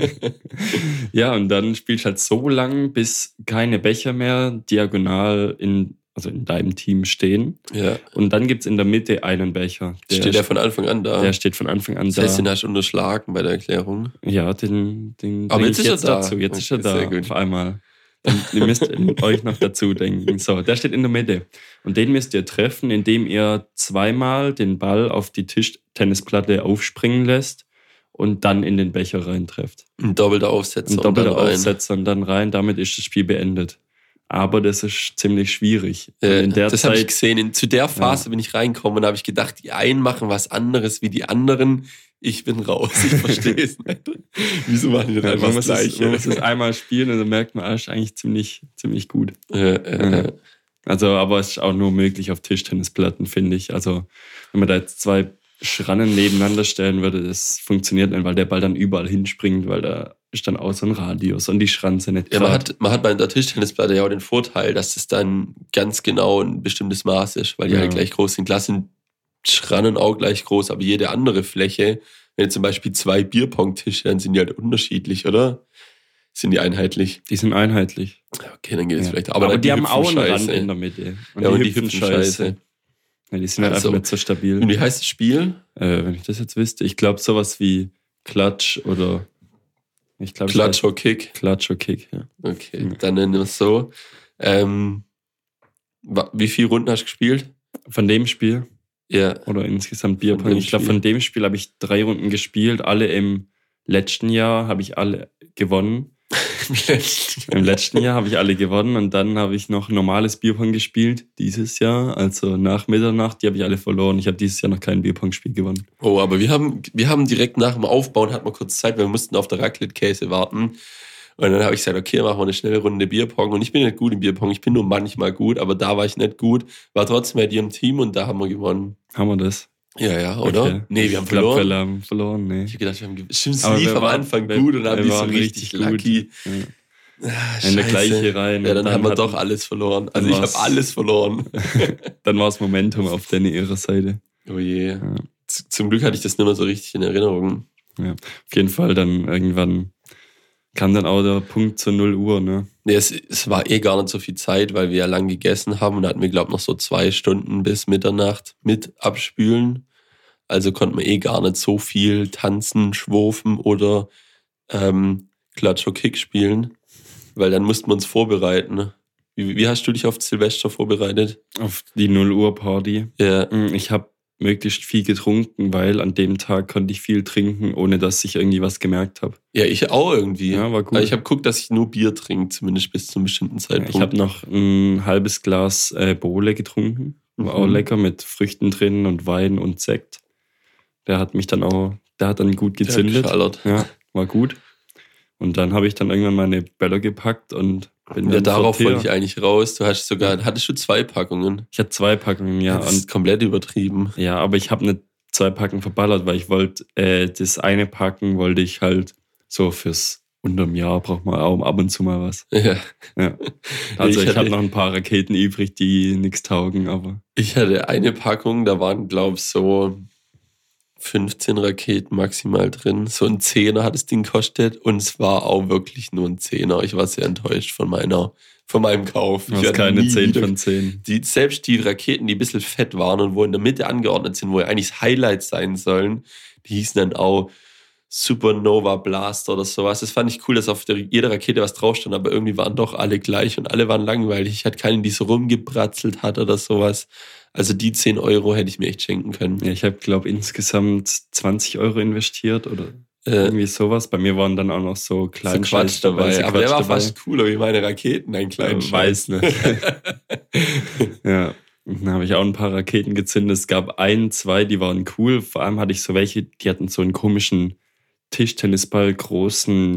Ja, und dann spielst du halt so lang, bis keine Becher mehr diagonal in, also in deinem Team stehen. Ja. Und dann gibt es in der Mitte einen Becher. Der Steht der von Anfang an da? Der steht von Anfang an das da. heißt, den hast du unterschlagen bei der Erklärung. Ja, den, den Aber bring jetzt ich ist er jetzt da. dazu. Jetzt ist er Okay, da sehr gut. auf einmal. Und ihr müsst euch noch dazu denken. So, der steht in der Mitte. Und den müsst ihr treffen, indem ihr zweimal den Ball auf die Tischtennisplatte aufspringen lässt und dann in den Becher reintrefft. Ein doppelter Aufsetzer. Ein und dann doppelter rein. Aufsetzer und dann rein. Damit ist das Spiel beendet. Aber das ist ziemlich schwierig. Und Äh, in der das habe ich Zeit, gesehen. In, zu der Phase bin ich reingekommen und habe ich gedacht, die einen machen was anderes wie die anderen. Ich bin raus. Ich verstehe es nicht. Wieso machen die ja, das einfach man, das muss es, man muss Gleiche? es einmal spielen und dann merkt man, ah, ist eigentlich ziemlich, ziemlich gut. Äh, äh, Also, aber es ist auch nur möglich auf Tischtennisplatten, finde ich. Also, wenn man da jetzt zwei Schrannen nebeneinander stellen würde, das funktioniert nicht, weil der Ball dann überall hinspringt, weil da ist dann auch so ein Radius und die Schranze nicht Ja, man gerade. hat, man hat bei der Tischtennisplatte ja auch den Vorteil, dass es dann ganz genau ein bestimmtes Maß ist, weil die Ja. halt gleich groß sind. Klar sind Schrannen auch gleich groß, aber jede andere Fläche, wenn zum Beispiel zwei Bierpong-Tische, dann sind die halt unterschiedlich, oder? Sind die einheitlich? Die sind einheitlich. Ja, okay, dann geht es Ja. vielleicht. Aber, Aber, dann die, haben hüpfen auch einen Rand scheiße. in der Mitte. Und Ja, die, und die hüpfen hüpfen scheiße. scheiße. Ja, die sind halt Also. einfach nicht so stabil. Und wie heißt das Spiel? Äh, wenn ich das jetzt wüsste, ich glaube sowas wie Klatsch oder ich glaube Klatsch oder Kick. Klatsch oder Kick, ja. Okay, Ja. dann nennen wir es so. Ähm, wa- wie viele Runden hast du gespielt? Von dem Spiel Ja. oder insgesamt Von Bierpong. dem Ich glaube, Spiel. von dem Spiel habe ich drei Runden gespielt. Alle im letzten Jahr habe ich alle gewonnen. Im letzten Jahr habe ich alle gewonnen und dann habe ich noch normales Bierpong gespielt dieses Jahr, also nach Mitternacht, die habe ich alle verloren. Ich habe dieses Jahr noch kein Bierpong-Spiel gewonnen. Oh, aber wir haben, wir haben direkt nach dem Aufbauen, hatten wir kurz Zeit, weil wir mussten auf der Raclette-Käse warten. Und dann habe ich gesagt, okay, machen wir eine schnelle Runde Bierpong. Und ich bin nicht gut im Bierpong, ich bin nur manchmal gut, aber da war ich nicht gut. War trotzdem bei dir im Team und da haben wir gewonnen. Haben wir das? Ja, ja, oder? Okay. Nee, wir haben Ich glaub, verloren. wir haben verloren, nee. Ich habe gedacht, wir haben gewonnen. Stimmt, es Aber lief wir am waren- Anfang wir- gut und dann wir haben die so waren richtig richtig gut. lucky. Ja. Ah, In der scheiße. gleiche rein. Ja, und dann, haben wir hatten- doch alles verloren. Also dann ich habe war's- alles verloren. Dann war das Momentum auf deine ihrer Seite. Oh je. Ja. Z- Zum Glück hatte ich das nicht mehr so richtig in Erinnerung. Auf jeden Fall dann irgendwann kam dann auch der Punkt zur null Uhr, ne? Nee, es, es war eh gar nicht so viel Zeit, weil wir ja lang gegessen haben und da hatten wir, glaube ich, noch so zwei Stunden bis Mitternacht mit abspülen. Also konnten wir eh gar nicht so viel tanzen, schwurfen oder ähm, Klatsch oder Kick spielen, weil dann mussten wir uns vorbereiten. Wie, wie hast du dich auf Silvester vorbereitet? Auf die null Uhr Party. Ja, Ich habe möglichst viel getrunken, weil an dem Tag konnte ich viel trinken, ohne dass ich irgendwie was gemerkt habe. ja ich auch irgendwie. Ja, war gut. Aber ich habe geguckt, dass ich nur Bier trinke, zumindest bis zu einem bestimmten Zeitpunkt. Ich habe noch ein halbes Glas äh, Bowle getrunken. War auch Mhm. lecker mit Früchten drin und Wein und Sekt. Der hat mich dann auch, der hat dann gut Der hat gezündet. geschallert. Ja, war gut. Und dann habe ich dann irgendwann meine Böller gepackt und bin Ja, dann darauf Tortilla. wollte ich eigentlich raus. Du hast sogar, hattest du zwei Packungen? Ich hatte zwei Packungen, ja. das Und, ist komplett übertrieben. ja, aber ich habe nicht zwei Packen verballert, weil ich wollte, äh, das eine Packen wollte ich halt so fürs unterm Jahr braucht man auch ab und zu mal was. Ja. Ja. Also Ich ich, hatte- habe noch ein paar Raketen übrig, die nichts taugen, aber Ich hatte eine Packung, da waren, glaube ich, so fünfzehn Raketen maximal drin. So ein Zehner hat das Ding gekostet und es war auch wirklich nur ein Zehner. Ich war sehr enttäuscht von meiner, von meinem Kauf. du Ich hast werde keine nie zehn wieder- von zehn. Die, selbst die Raketen, die ein bisschen fett waren und wo in der Mitte angeordnet sind, wo ja eigentlich das Highlight sein sollen, die hießen dann auch Supernova Blaster oder sowas. Das fand ich cool, dass auf der, jeder Rakete was drauf stand, aber irgendwie waren doch alle gleich und alle waren langweilig. Ich hatte keinen, die so rumgebratzelt hat oder sowas. Also die zehn Euro hätte ich mir echt schenken können. Ja, ich habe, glaube insgesamt zwanzig Euro investiert oder Äh, irgendwie sowas. Bei mir waren dann auch noch so so kleine Quatsch dabei. so aber der Quatsch war dabei. fast cooler wie meine Raketen, ein kleinen Äh, weiß nicht. Ja, und dann habe ich auch ein paar Raketen gezündet. Es gab ein, zwei, die waren cool. Vor allem hatte ich so welche, die hatten so einen komischen Tischtennisball großen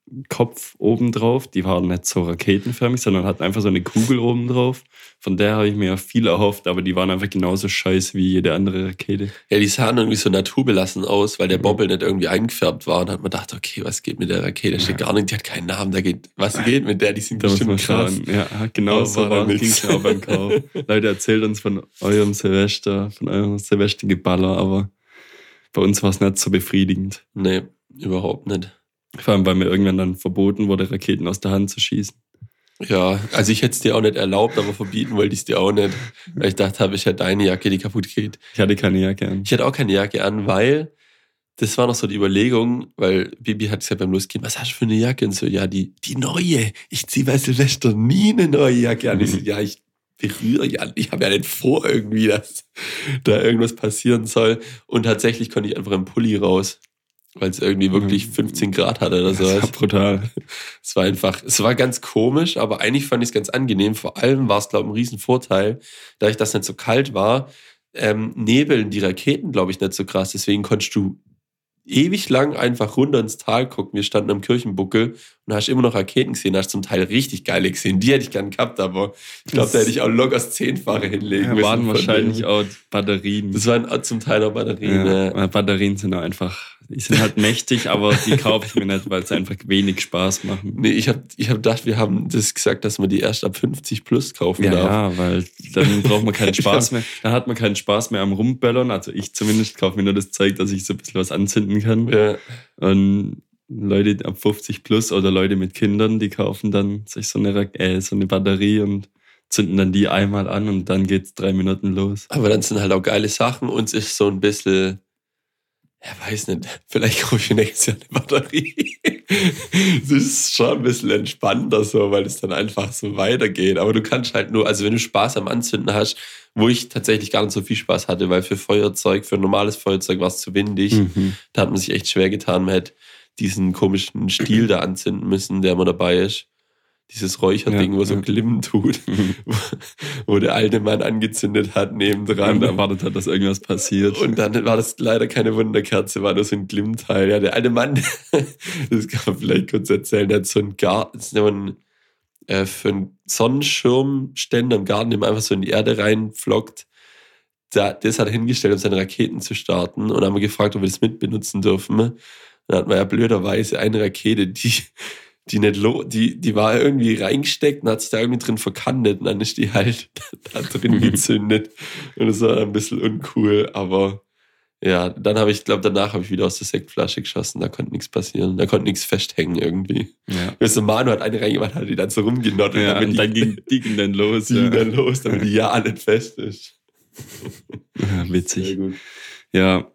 Kopf oben drauf. Die waren nicht so raketenförmig, sondern hatten einfach so eine Kugel oben drauf. Von der habe ich mir viel erhofft, aber die waren einfach genauso scheiße wie jede andere Rakete. Ja, die sahen irgendwie so naturbelassen aus, weil der Bobbel nicht irgendwie eingefärbt war. Und hat man gedacht, okay, was geht mit der Rakete? Da steht ja. gar nicht, die hat keinen Namen. Da geht, was geht mit der? Die sind da bestimmt krass. Schauen. Ja, genau aber so war es auch beim Kauf. Leute, erzählt uns von eurem Silvester, von eurem Silvestergeballer, aber bei uns war es nicht so befriedigend. Nee, überhaupt nicht. Vor allem, weil mir irgendwann dann verboten wurde, Raketen aus der Hand zu schießen. Ja, also ich hätte es dir auch nicht erlaubt, aber verbieten wollte ich es dir auch nicht. Weil ich dachte, habe ich hätte deine Jacke, die kaputt geht. Ich hatte keine Jacke an. Ich hatte auch keine Jacke an, weil das war noch so die Überlegung, weil Bibi hat gesagt beim Losgehen, was hast du für eine Jacke? Und so, ja, die, die neue. Ich ziehe bei Silvester nie eine neue Jacke an. Ich so, ja, ich berühre ja, ich habe ja nicht vor irgendwie, dass da irgendwas passieren soll. Und tatsächlich konnte ich einfach im Pulli raus. Weil es irgendwie wirklich fünfzehn Grad hatte oder so. Das war brutal. Es war einfach, es war ganz komisch, aber eigentlich fand ich es ganz angenehm. Vor allem war es, glaube ich, ein Riesenvorteil, da ich das nicht so kalt war, ähm, nebeln die Raketen, glaube ich, nicht so krass. Deswegen konntest du ewig lang einfach runter ins Tal gucken. Wir standen am Kirchenbuckel und hast immer noch Raketen gesehen. Hast zum Teil richtig geile gesehen. Die hätte ich gern gehabt, aber ich glaube, da hätte ich auch locker das Zehnfache hinlegen ja, müssen. waren wahrscheinlich auch Batterien. Das waren zum Teil auch Batterien. Ja, ja. Batterien sind auch einfach, die sind halt mächtig, aber die kaufe ich mir nicht, weil sie einfach wenig Spaß machen. Nee, ich habe ich hab gedacht, wir haben das gesagt, dass man die erst ab fünfzig plus kaufen ja, darf. Ja, weil dann braucht man keinen Spaß mehr. Dann hat man keinen Spaß mehr am Rumböllern. Also ich zumindest kaufe mir nur das Zeug, dass ich so ein bisschen was anzünden kann. Ja. Und Leute ab fünfzig plus oder Leute mit Kindern, die kaufen dann sich so eine, äh, so eine Batterie und zünden dann die einmal an und dann geht's drei Minuten los. Aber dann sind halt auch geile Sachen und es ist so ein bisschen, ja, weiß nicht, vielleicht kaufe ich nächstes Jahr eine Batterie. Das ist schon ein bisschen entspannter so, weil es dann einfach so weitergeht. Aber du kannst halt nur, also wenn du Spaß am Anzünden hast, wo ich tatsächlich gar nicht so viel Spaß hatte, weil für Feuerzeug, für ein normales Feuerzeug war es zu windig. Mhm. Da hat man sich echt schwer getan. Man hätte diesen komischen Stiel da anzünden müssen, der man dabei ist. Dieses Räucherding, ja, wo so ja. Glimmen tut, mhm. wo, wo der alte Mann angezündet hat nebendran. Und erwartet hat, dass irgendwas passiert. Und dann war das leider keine Wunderkerze, war nur so ein Glimmteil. Ja, der alte Mann, das kann man vielleicht kurz erzählen, der hat so einen Garten, so einen, äh, für einen Sonnenschirmständer im Garten, den man einfach so in die Erde reinflockt. Da, das hat er hingestellt, um seine Raketen zu starten. Und dann haben wir gefragt, ob wir das mitbenutzen dürfen. Dann hatten wir ja blöderweise eine Rakete, die... Die nicht lo- die, die war irgendwie reingesteckt und hat sich da irgendwie drin verkantet und dann ist die halt da drin gezündet. Und das war ein bisschen uncool, aber ja, dann habe ich, glaube danach habe ich wieder aus der Sektflasche geschossen, da konnte nichts passieren, da konnte nichts festhängen irgendwie. Ja. Weißt du, Manu hat eine reingemacht, hat die dann so rumgenottet. Ja, und dann ging die ging dann los. Die ja. ging dann los, damit die ja nicht fest ist. Ja, witzig. Sehr gut. Ja,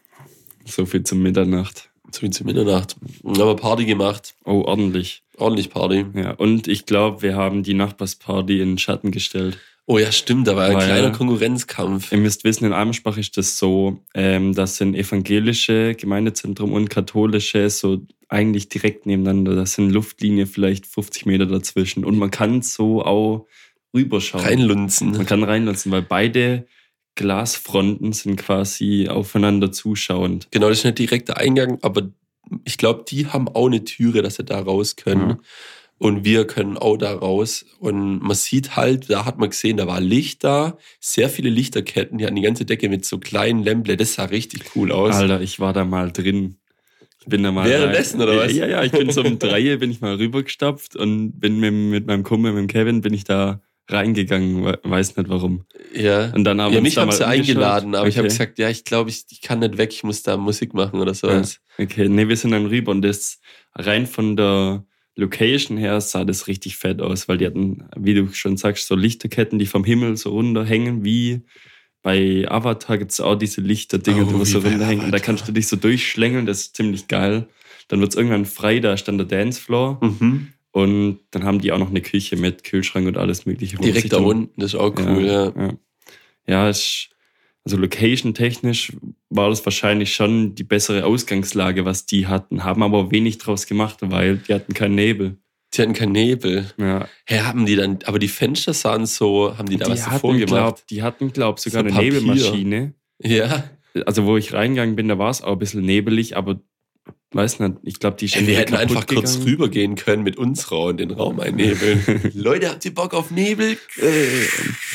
so viel zum Mitternacht. So wie zur Mitternacht. Wir haben Party gemacht. Oh, ordentlich. Ordentlich Party. Ja, und ich glaube, wir haben die Nachbarsparty in den Schatten gestellt. Oh ja, stimmt, da war ein Weil, kleiner Konkurrenzkampf. Ihr müsst wissen, in Almsbach ist das so, ähm, das sind evangelische Gemeindezentrum und katholische so eigentlich direkt nebeneinander. Das sind Luftlinie vielleicht fünfzig Meter dazwischen. Und man kann so auch rüberschauen. Reinlunzen. Man kann reinlunzen, weil beide Glasfronten sind quasi aufeinander zuschauend. Genau, das ist nicht direkt der Eingang, aber ich glaube, die haben auch eine Türe, dass sie da raus können. Ja. Und wir können auch da raus. Und man sieht halt, da hat man gesehen, da war Licht da, sehr viele Lichterketten, die hatten die ganze Decke mit so kleinen Lämpchen. Das sah richtig cool aus. Alter, ich war da mal drin. Ich bin da mal Währenddessen, oder was? Ja, ja, ich bin so um drei, bin ich mal rübergestapft und bin mit, mit meinem Kumpel, mit dem Kevin, bin ich da reingegangen, weiß nicht warum. Ja, und dann haben ja wir mich haben sie eingeladen, aber okay. ich habe gesagt, ja, ich glaube, ich, ich kann nicht weg, ich muss da Musik machen oder sowas. Ja. Okay, nee, wir sind dann rüber und das rein von der Location her sah das richtig fett aus, weil die hatten, wie du schon sagst, so Lichterketten, die vom Himmel so runterhängen, wie bei Avatar gibt es auch diese Lichterdinger, oh, die so runterhängen und da kannst du dich so durchschlängeln, das ist ziemlich geil. Dann wird es irgendwann frei, da stand der Dancefloor. Mhm. Und dann haben die auch noch eine Küche mit Kühlschrank und alles mögliche. Direkt da unten, das ist auch cool, ja. Ja, ja. ja ist, also location-technisch war das wahrscheinlich schon die bessere Ausgangslage, was die hatten. Haben aber wenig draus gemacht, weil die hatten keinen Nebel. Die hatten keinen Nebel? Ja. Hä, haben die dann, aber die Fenster sahen so, haben die da die was davor gemacht? Glaub, die hatten, glaube ich, sogar so eine Papier. Nebelmaschine. Ja. Also wo ich reingegangen bin, da war es auch ein bisschen nebelig, aber weiß nicht, ich glaube, die ist Hey, wir hätten kaputt einfach kurz gegangen. rübergehen können mit unserer und den Raum einnebeln. Leute, habt ihr Bock auf Nebel? Äh,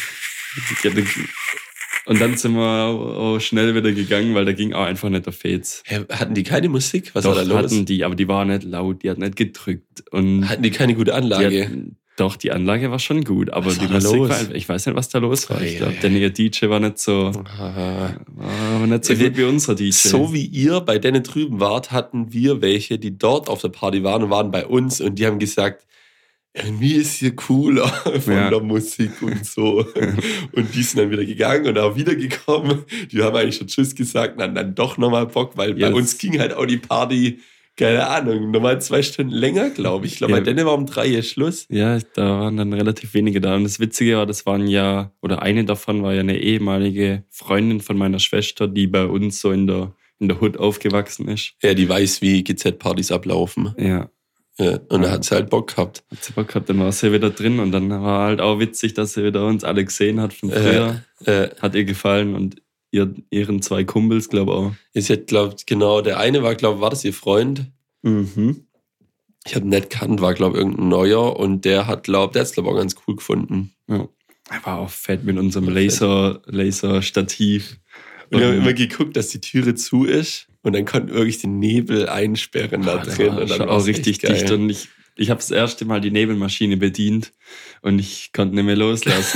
ja, da- und dann sind wir auch schnell wieder gegangen, weil da ging auch einfach nicht der Fez. Hä, hatten die keine Musik? Was Doch, war da los? hatten die, aber die war nicht laut, die hat nicht gedrückt. Und Hatten die keine gute die Anlage? hat, doch, die Anlage war schon gut, aber Was die war da Musik los? war einfach, ich weiß nicht, was da los war. Ei, Ich glaube, ei, der ihr D J war nicht so, Ah. war nicht so Ja, gut wie unser D J. So wie ihr bei denen drüben wart, hatten wir welche, die dort auf der Party waren und waren bei uns und die haben gesagt, irgendwie ist hier cooler von Ja. der Musik und so. Und die sind dann wieder gegangen und auch wieder gekommen. Die haben eigentlich schon Tschüss gesagt und hatten dann doch nochmal Bock, weil Ja, bei das- uns ging halt auch die Party, keine Ahnung, nochmal zwei Stunden länger, glaube ich. Ich glaube, Ja. bei denen war um drei Uhr Schluss. Ja, da waren dann relativ wenige da. Und das Witzige war, das waren ja, oder eine davon war ja eine ehemalige Freundin von meiner Schwester, die bei uns so in der, in der Hood aufgewachsen ist. Ja, die weiß, wie G Z-Partys ablaufen. Ja, Ja, und da hat sie halt Bock gehabt. hat sie Bock gehabt, dann war sie wieder drin und dann war halt auch witzig, dass sie wieder uns alle gesehen hat von früher. Äh, Hat ihr gefallen und ihr, ihren zwei Kumpels, glaube ich, auch. Ist jetzt, glaubt, genau, der eine war, glaube war das ihr Freund? Mhm. Ich habe nicht kannt, war, glaube irgendein neuer und der hat, glaube der hat es, glaube auch ganz cool gefunden. Ja. Er war auch fett mit unserem Fett. Laser, Laserstativ. Und wir haben Und- immer geguckt, dass die Türe zu ist und dann konnten wir wirklich den Nebel einsperren da Ah, der drin. war Und dann schon war's auch richtig echt geil. dicht und ich, ich habe das erste Mal die Nebelmaschine bedient und ich konnte nicht mehr loslassen.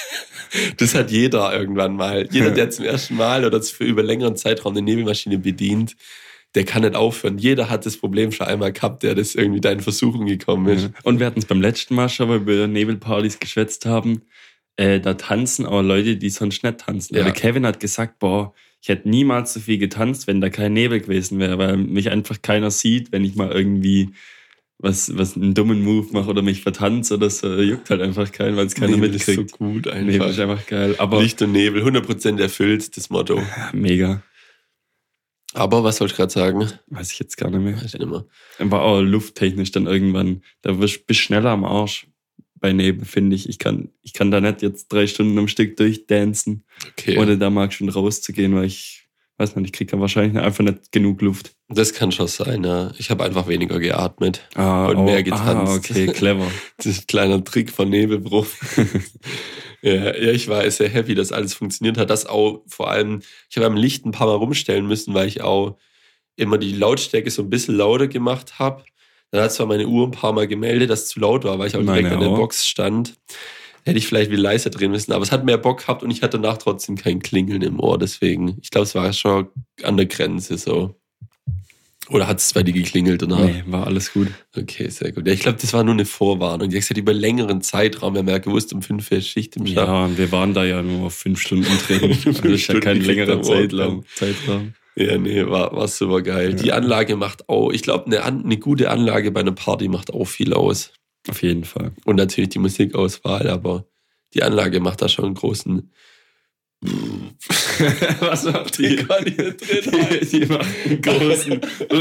Das hat jeder irgendwann mal. Jeder, der zum ersten Mal oder für über längeren Zeitraum eine Nebelmaschine bedient, der kann nicht aufhören. Jeder hat das Problem schon einmal gehabt, der das irgendwie da in Versuchung gekommen ist. Ja. Und wir hatten es beim letzten Mal schon, weil wir über Nebelpartys geschwätzt haben. Äh, da tanzen auch Leute, die sonst nicht tanzen. Ja. Der Kevin hat gesagt, boah, ich hätte niemals so viel getanzt, wenn da kein Nebel gewesen wäre, weil mich einfach keiner sieht, wenn ich mal irgendwie was, was einen dummen Move mache oder mich vertanze oder so. Juckt halt einfach keinen, weil es keiner Nebel ist mitkriegt. so gut Nebel ist einfach. einfach geil. Aber Licht und Nebel, hundert Prozent erfüllt, das Motto. mega. Aber was soll ich gerade sagen? Weiß ich jetzt gar nicht mehr. Weiß ich nicht mehr. War auch lufttechnisch dann irgendwann. Da wirst du schneller am Arsch bei Nebel, finde ich. Ich kann, ich kann da nicht jetzt drei Stunden am Stück durchdancen, Okay. ohne da mal schon rauszugehen, weil ich weiß nicht, ich kriege da wahrscheinlich einfach nicht genug Luft. Das kann schon sein, ja. Ich habe einfach weniger geatmet. Ah, Und mehr getanzt. Ah, okay, clever. Das ist ein kleiner Trick von Nebelbruch. ja, ja, ich war sehr happy, dass alles funktioniert hat. Das auch vor allem, ich habe am Licht ein paar Mal rumstellen müssen, weil ich auch immer die Lautstärke so ein bisschen lauter gemacht habe. Dann hat zwar meine Uhr ein paar Mal gemeldet, dass es zu laut war, weil ich auch direkt Meine an der auch. Box stand. Hätte ich vielleicht wieder leiser drehen müssen, aber es hat mehr Bock gehabt und ich hatte danach trotzdem kein Klingeln im Ohr. Deswegen, ich glaube, es war schon an der Grenze so. Oder hat es bei dir geklingelt danach? Nee, war alles gut. Okay, sehr gut. Ja, ich glaube, das war nur eine Vorwarnung. Die hat gesagt, über längeren Zeitraum, wir haben ja gewusst, um fünf Uhr Schicht im Schlaf. Ja, und wir waren da ja nur fünf Stunden drin. Fünf Also ist ja kein Stunden längerer kriegt er Zeitraum. Zeitraum. Ja, nee, war, war super geil. Ja. Die Anlage macht auch, ich glaube, eine, An- eine gute Anlage bei einer Party macht auch viel aus. Auf jeden Fall. Und natürlich die Musikauswahl, aber die Anlage macht da schon einen großen. Was macht Die kann ich nicht drin. Die, die macht einen großen.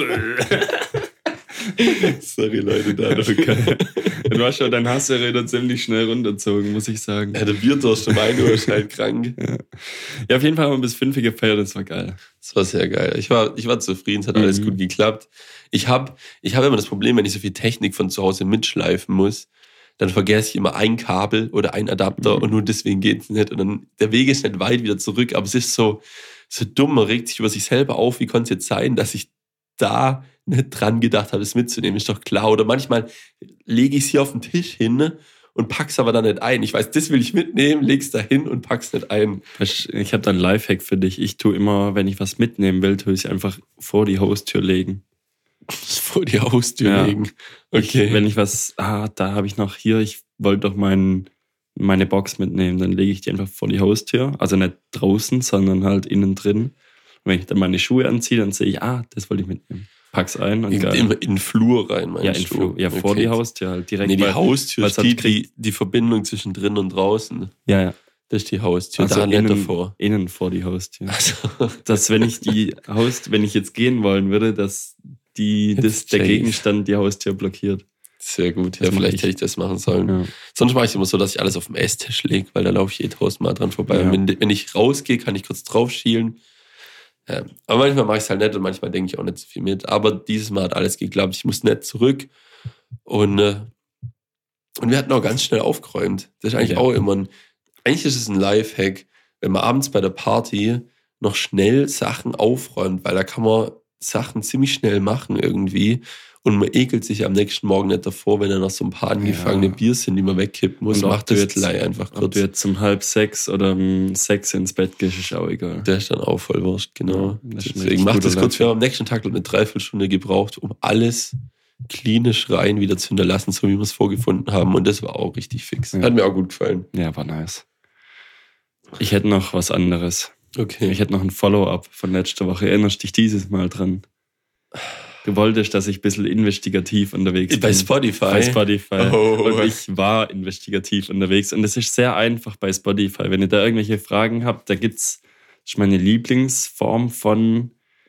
Sorry, Leute, da. Okay. Du hast schon dein Hassgerät ziemlich schnell runterzogen, muss ich sagen. Ja, der Bierdurst um ein Uhr ist halt krank. Ja, auf jeden Fall haben wir bis fünf gefeiert, das war geil. Das war sehr geil. Ich war, ich war zufrieden, es hat alles Mhm. gut geklappt. Ich habe ich hab immer das Problem, wenn ich so viel Technik von zu Hause mitschleifen muss, dann vergesse ich immer ein Kabel oder ein Adapter Mhm. und nur deswegen geht's nicht. Und dann, der Weg ist nicht weit wieder zurück, aber es ist so, so dumm, man regt sich über sich selber auf. Wie konnte es jetzt sein, dass ich da nicht dran gedacht habe, es mitzunehmen? Ist doch klar. Oder manchmal lege ich es hier auf den Tisch hin und pack's aber dann nicht ein. Ich weiß, das will ich mitnehmen, leg's da hin und pack's nicht ein. Weißt du, ich habe da einen Lifehack für dich. Ich tue immer, wenn ich was mitnehmen will, tue ich es einfach vor die Haustür legen. Das vor die Haustür Ja. legen. Okay. Ich, wenn ich was, ah, da habe ich noch hier, ich wollte doch mein, meine Box mitnehmen, dann lege ich die einfach vor die Haustür. Also nicht draußen, sondern halt innen drin. Und wenn ich dann meine Schuhe anziehe, dann sehe ich, ah, das wollte ich mitnehmen. Pack's ein und in, geil. in, in den Flur rein, meinst Ja, in du? Flur, ja, vor Okay. die Haustür halt direkt. Nee, die weil- Haustür weil ist sonst die, krieg- die, die Verbindung zwischen drin und draußen. Ja, ja. Das ist die Haustür, Also da nicht innen, davor. innen vor die Haustür. Also, Dass wenn ich die Haust, wenn ich jetzt gehen wollen würde, dass die, Jetzt das, der check ich's. Gegenstand die Haustür blockiert. sehr gut. Das Ja, mach vielleicht ich. hätte ich das machen sollen. Ja. Sonst mache ich es immer so, dass ich alles auf dem Esstisch lege, weil da laufe ich eh tausendmal dran vorbei. Ja. Und wenn, wenn ich rausgehe, kann ich kurz drauf schielen. Ja. Aber manchmal mache ich es halt nicht und manchmal denke ich auch nicht so viel mit. Aber dieses Mal hat alles geklappt. Ich muss nicht zurück. Und, äh, und wir hatten auch ganz schnell aufgeräumt. Das ist eigentlich ja. auch immer ein, eigentlich ist es ein Lifehack, wenn man abends bei der Party noch schnell Sachen aufräumt, weil da kann man Sachen ziemlich schnell machen irgendwie. Und man ekelt sich am nächsten Morgen nicht davor, wenn da noch so ein paar angefangene ja. Bier sind, die man wegkippen muss. Und macht das jetzt, gleich einfach kurz. Ob du jetzt um halb sechs oder um sechs ins Bett gehst, ist auch egal. Der ist dann auch voll wurscht, genau. Ja, deswegen macht das kurz. Wir haben am nächsten Tag eine Dreiviertelstunde gebraucht, um alles klinisch rein wieder zu hinterlassen, so wie wir es vorgefunden haben. Und das war auch richtig fix. Ja. Hat mir auch gut gefallen. Ja, war nice. Ich hätte noch was anderes. Okay. Ich hätte noch ein Follow-up von letzter Woche. Erinnerst dich dieses Mal dran? Du wolltest, dass ich ein bisschen investigativ unterwegs bei bin. Spotify? Bei Spotify. Oh. Und ich war investigativ unterwegs. Und es ist sehr einfach bei Spotify. Wenn ihr da irgendwelche Fragen habt, da gibt's, das ist meine Lieblingsform von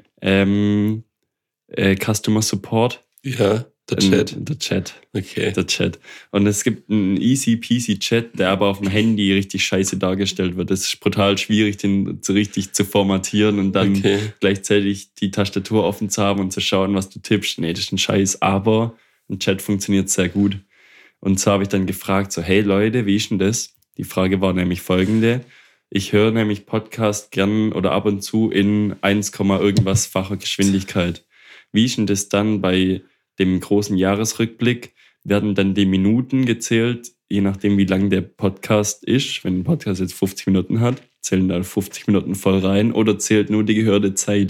ähm, äh, Customer Support. Ja, der Chat. Der Chat. Okay. Der Chat. Und es gibt einen easy peasy Chat, der aber auf dem Handy richtig scheiße dargestellt wird. Es ist brutal schwierig, den so richtig zu formatieren und dann okay. gleichzeitig die Tastatur offen zu haben und zu schauen, was du tippst. Nee, das ist ein Scheiß. Aber ein Chat funktioniert sehr gut. Und so habe ich dann gefragt, so, hey Leute, wie ist denn das? Die Frage war nämlich folgende. Ich höre nämlich Podcast gern oder ab und zu in eins, irgendwas-facher Geschwindigkeit. Wie ist denn das dann bei dem großen Jahresrückblick? Werden dann die Minuten gezählt, je nachdem, wie lang der Podcast ist. Wenn ein Podcast jetzt fünfzig Minuten hat, zählen da fünfzig Minuten voll rein oder zählt nur die gehörte Zeit?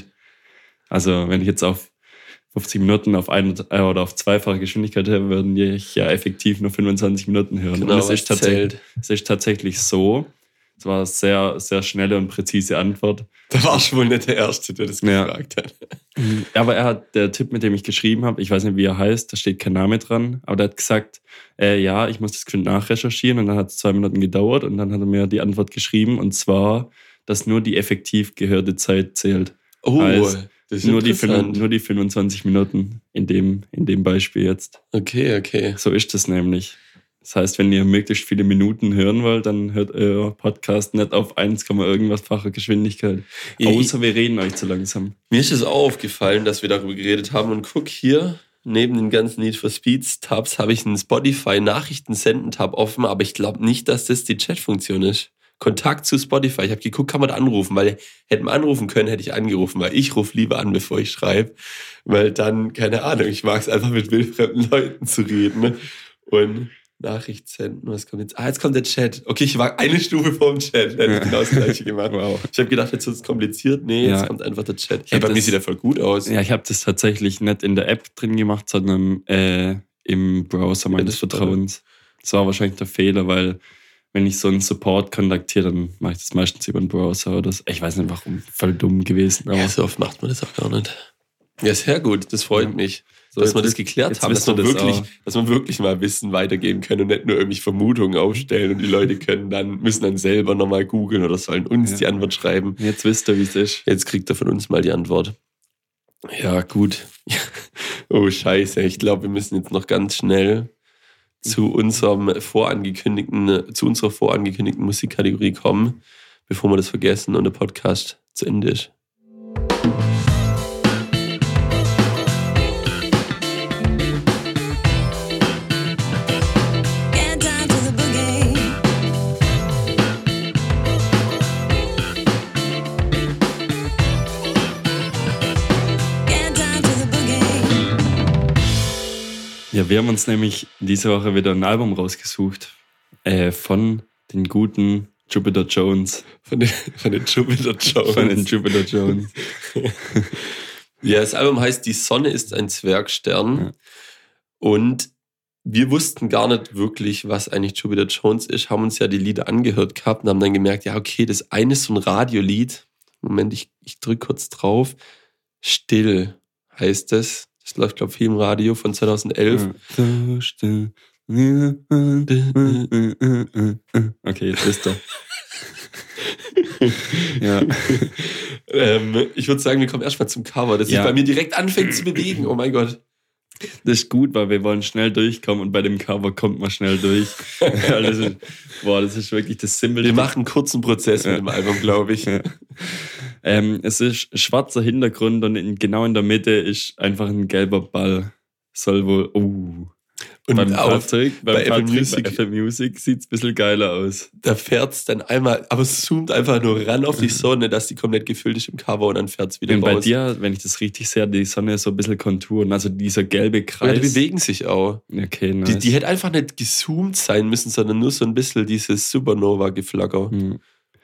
Also, wenn ich jetzt auf fünfzig Minuten auf ein äh, oder auf zweifache Geschwindigkeit höre, würden ich ja effektiv nur fünfundzwanzig Minuten hören. Genau, und es ist, tatsächlich, es ist tatsächlich so. Es war eine sehr, sehr schnelle und präzise Antwort. Da warst du wohl nicht der Erste, der das ja. gefragt hat. Aber er hat, der Typ, mit dem ich geschrieben habe, ich weiß nicht, wie er heißt, da steht kein Name dran, aber der hat gesagt, äh, ja, ich muss das geschwind nachrecherchieren und dann hat es zwei Minuten gedauert und dann hat er mir die Antwort geschrieben und zwar, dass nur die effektiv gehörte Zeit zählt. Oh, heißt, das ist nur die, interessant. nur die fünfundzwanzig Minuten in dem, in dem Beispiel jetzt. Okay, okay. So ist das nämlich. Das heißt, wenn ihr möglichst viele Minuten hören wollt, dann hört euer Podcast nicht auf eins, irgendwas-fache Geschwindigkeit. Ja, Außer wir reden euch zu langsam. Mir ist es auch aufgefallen, dass wir darüber geredet haben. Und guck hier, neben den ganzen Need for Speeds Tabs habe ich einen Spotify Nachrichten-Senden-Tab offen, aber ich glaube nicht, dass das die Chat-Funktion ist. Kontakt zu Spotify. Ich habe geguckt, kann man da anrufen, weil hätten wir anrufen können, hätte ich angerufen, weil ich rufe lieber an, bevor ich schreibe. Weil dann, keine Ahnung, ich mag es einfach mit wildfremden Leuten zu reden. Und Nachricht senden, was kommt jetzt? Ah, jetzt kommt der Chat. Okay, ich war eine Stufe vorm Chat. Dann hätte ich genau das Gleiche gemacht. Wow. Ich habe gedacht, jetzt wird es kompliziert. Nee, ja. jetzt kommt einfach der Chat. Ich hey, bei mir sieht der voll gut aus. Ja, ich habe das tatsächlich nicht in der App drin gemacht, sondern äh, im Browser meines ja, Vertrauens. Das war wahrscheinlich der Fehler, weil wenn ich so einen Support kontaktiere, dann mache ich das meistens über den Browser oder so. Ich weiß nicht warum, voll dumm gewesen. Aber ja, so oft macht man das auch gar nicht. Ja, sehr gut, das freut ja. mich. So, dass wir das geklärt haben, dass wir, das wirklich, dass wir wirklich mal Wissen weitergeben können und nicht nur irgendwie Vermutungen aufstellen und die Leute können dann, müssen dann selber nochmal googeln oder sollen uns ja. die Antwort schreiben. Jetzt wisst ihr, wie es ist. Jetzt kriegt er von uns mal die Antwort. Ja, gut. Oh, scheiße. Ich glaube, wir müssen jetzt noch ganz schnell zu unserem vorangekündigten, zu unserer vorangekündigten Musikkategorie kommen, bevor wir das vergessen und der Podcast zu Ende ist. Ja, wir haben uns nämlich diese Woche wieder ein Album rausgesucht äh, von den guten Jupiter Jones. Von den, von den Jupiter Jones. Von den Jupiter Jones. Ja, das Album heißt Die Sonne ist ein Zwergstern. Ja. Und wir wussten gar nicht wirklich, was eigentlich Jupiter Jones ist, haben uns ja die Lieder angehört gehabt und haben dann gemerkt, ja okay, das eine ist so ein Radiolied. Moment, ich, ich drücke kurz drauf. Still heißt es. Das läuft, glaube ich, viel im Radio von zweitausendelf. So still. Okay, jetzt wisst ihr. Ja. ähm, ich würde sagen, wir kommen erstmal zum Cover, das ja. sich bei mir direkt anfängt zu bewegen. Oh mein Gott. Das ist gut, weil wir wollen schnell durchkommen und bei dem Cover kommt man schnell durch. Ja, das ist, boah, das ist wirklich das Symbol. Wir machen einen kurzen Prozess ja. mit dem Album, glaube ich. Ja. Ähm, es ist ein schwarzer Hintergrund und in, genau in der Mitte ist einfach ein gelber Ball. Soll wohl, oh. Und beim auch Patrick, beim bei Apple Patrick, Music, bei Apple Music sieht es ein bisschen geiler aus. Da fährt es dann einmal, aber es zoomt einfach nur ran auf die Sonne, dass die komplett gefüllt ist im Cover und dann fährt es wieder Und raus. bei dir, wenn ich das richtig sehe, die Sonne so ein bisschen Konturen, also dieser gelbe Kreis. Ja, die bewegen sich auch. Okay, nice. Die, die hätte einfach nicht gezoomt sein müssen, sondern nur so ein bisschen dieses Supernova-Geflacker. Hm.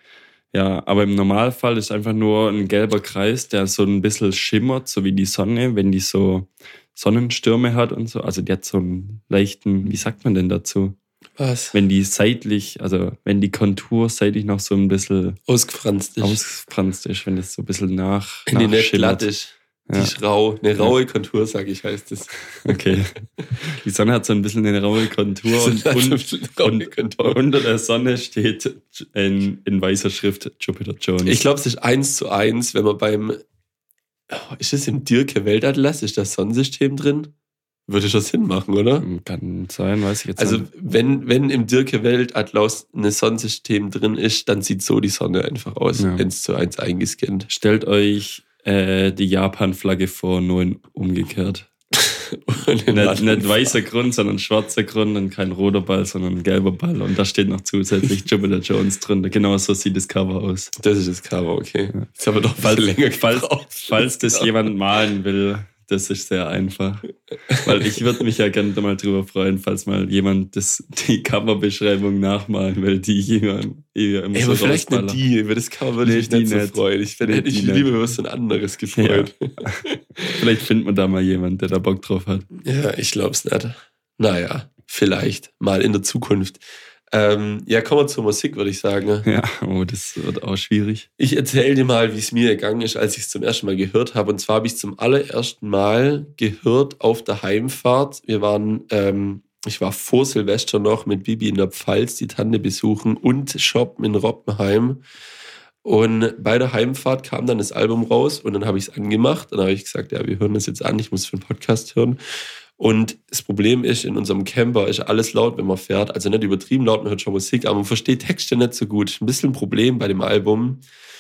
Ja, aber im Normalfall ist einfach nur ein gelber Kreis, der so ein bisschen schimmert, so wie die Sonne, wenn die so Sonnenstürme hat und so. Also die hat so einen leichten, wie sagt man denn dazu? Was? Wenn die seitlich, also wenn die Kontur seitlich noch so ein bisschen Ausgefranst ist. ausgefranst ist, wenn das so ein bisschen nach Wenn die nicht nachschimmert. glatt ist. Die Ja. ist rau. Eine raue Kontur, sag ich, heißt es. Okay. Die Sonne hat so ein bisschen eine raue Kontur und, und, und, und unter der Sonne steht in, in weißer Schrift Jupiter Jones. Ich glaube, es ist eins zu eins, wenn man beim, oh, ist es im Dirke Weltatlas, ist das Sonnensystem drin? Würde schon Sinn machen, oder? Kann sein, weiß ich jetzt Also nicht. wenn, wenn im Dirke Weltatlas ein Sonnensystem drin ist, dann sieht so die Sonne einfach aus, Ja. eins zu eins eingescannt. Stellt euch äh, die Japan-Flagge vor, nur in umgekehrt. Und in Nicht, nicht weißer Grund, sondern schwarzer Grund und kein roter Ball, sondern ein gelber Ball. Und da steht noch zusätzlich Jupiter Jones drunter. Genau so sieht das Cover aus. Das ist das Cover, okay. Ja. Jetzt haben wir doch Falls, länger falls, gebraucht. falls das jemand malen will, das ist sehr einfach. Weil ich würde mich ja gerne mal drüber freuen, falls mal jemand das, die Coverbeschreibung nachmalen will, die ich immer, immer Ey, aber so vielleicht nicht rausballer. die, über das Cover würde Nee, ich mich nicht die so nicht. freuen. Ich hätte Nee, ich die lieber nicht. über was so ein anderes gefreut. Vielleicht findet man da mal jemand, der da Bock drauf hat. Ja, ich glaube es nicht. Naja, vielleicht mal in der Zukunft. Ähm, ja, kommen wir zur Musik, würde ich sagen. Ja, oh, das wird auch schwierig. Ich erzähle dir mal, wie es mir gegangen ist, als ich es zum ersten Mal gehört habe. Und zwar habe ich es zum allerersten Mal gehört auf der Heimfahrt. Wir waren, ähm, ich war vor Silvester noch mit Bibi in der Pfalz die Tante besuchen und shoppen in Roppenheim. Und bei der Heimfahrt kam dann das Album raus und dann habe ich es angemacht. Dann habe ich gesagt, ja, wir hören das jetzt an, ich muss für einen Podcast hören. Und das Problem ist, in unserem Camper ist alles laut, wenn man fährt. Also nicht übertrieben laut, man hört schon Musik, aber man versteht Texte nicht so gut. Ein bisschen ein Problem bei dem Album,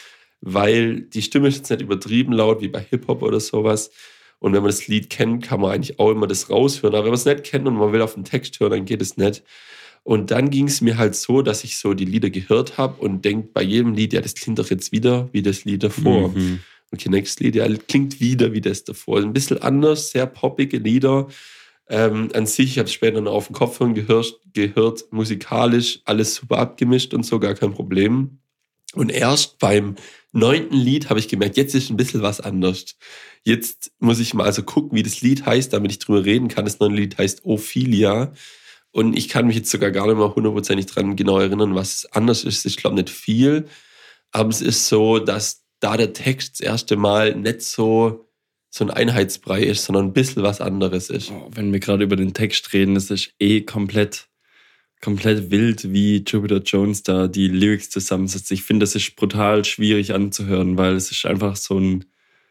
weil die Stimme ist jetzt nicht übertrieben laut, wie bei Hip-Hop oder sowas. Und wenn man das Lied kennt, kann man eigentlich auch immer das raushören. Aber wenn man es nicht kennt und man will auf den Text hören, dann geht es nicht. Und dann ging es mir halt so, dass ich so die Lieder gehört habe und denke bei jedem Lied, ja, das klingt doch jetzt wieder wie das Lied davor. Mhm. Okay, nächstes Lied, ja, klingt wieder wie das davor. Ein bisschen anders, sehr poppige Lieder. Ähm, an sich, ich habe es später noch auf dem Kopfhörer gehört, gehört, musikalisch, alles super abgemischt und so, gar kein Problem. Und erst beim neunten Lied habe ich gemerkt, jetzt ist ein bisschen was anders. Jetzt muss ich mal also gucken, wie das Lied heißt, damit ich drüber reden kann. Das neunte Lied heißt Ophelia. Und ich kann mich jetzt sogar gar nicht mehr hundertprozentig dran genau erinnern, was anders ist. Ich glaube nicht viel. Aber es ist so, dass da der Text das erste Mal nicht so, so ein Einheitsbrei ist, sondern ein bisschen was anderes ist. Oh, wenn wir gerade über den Text reden, das ist eh komplett, komplett wild, wie Jupiter Jones da die Lyrics zusammensetzt. Ich finde, das ist brutal schwierig anzuhören, weil es ist einfach so ein,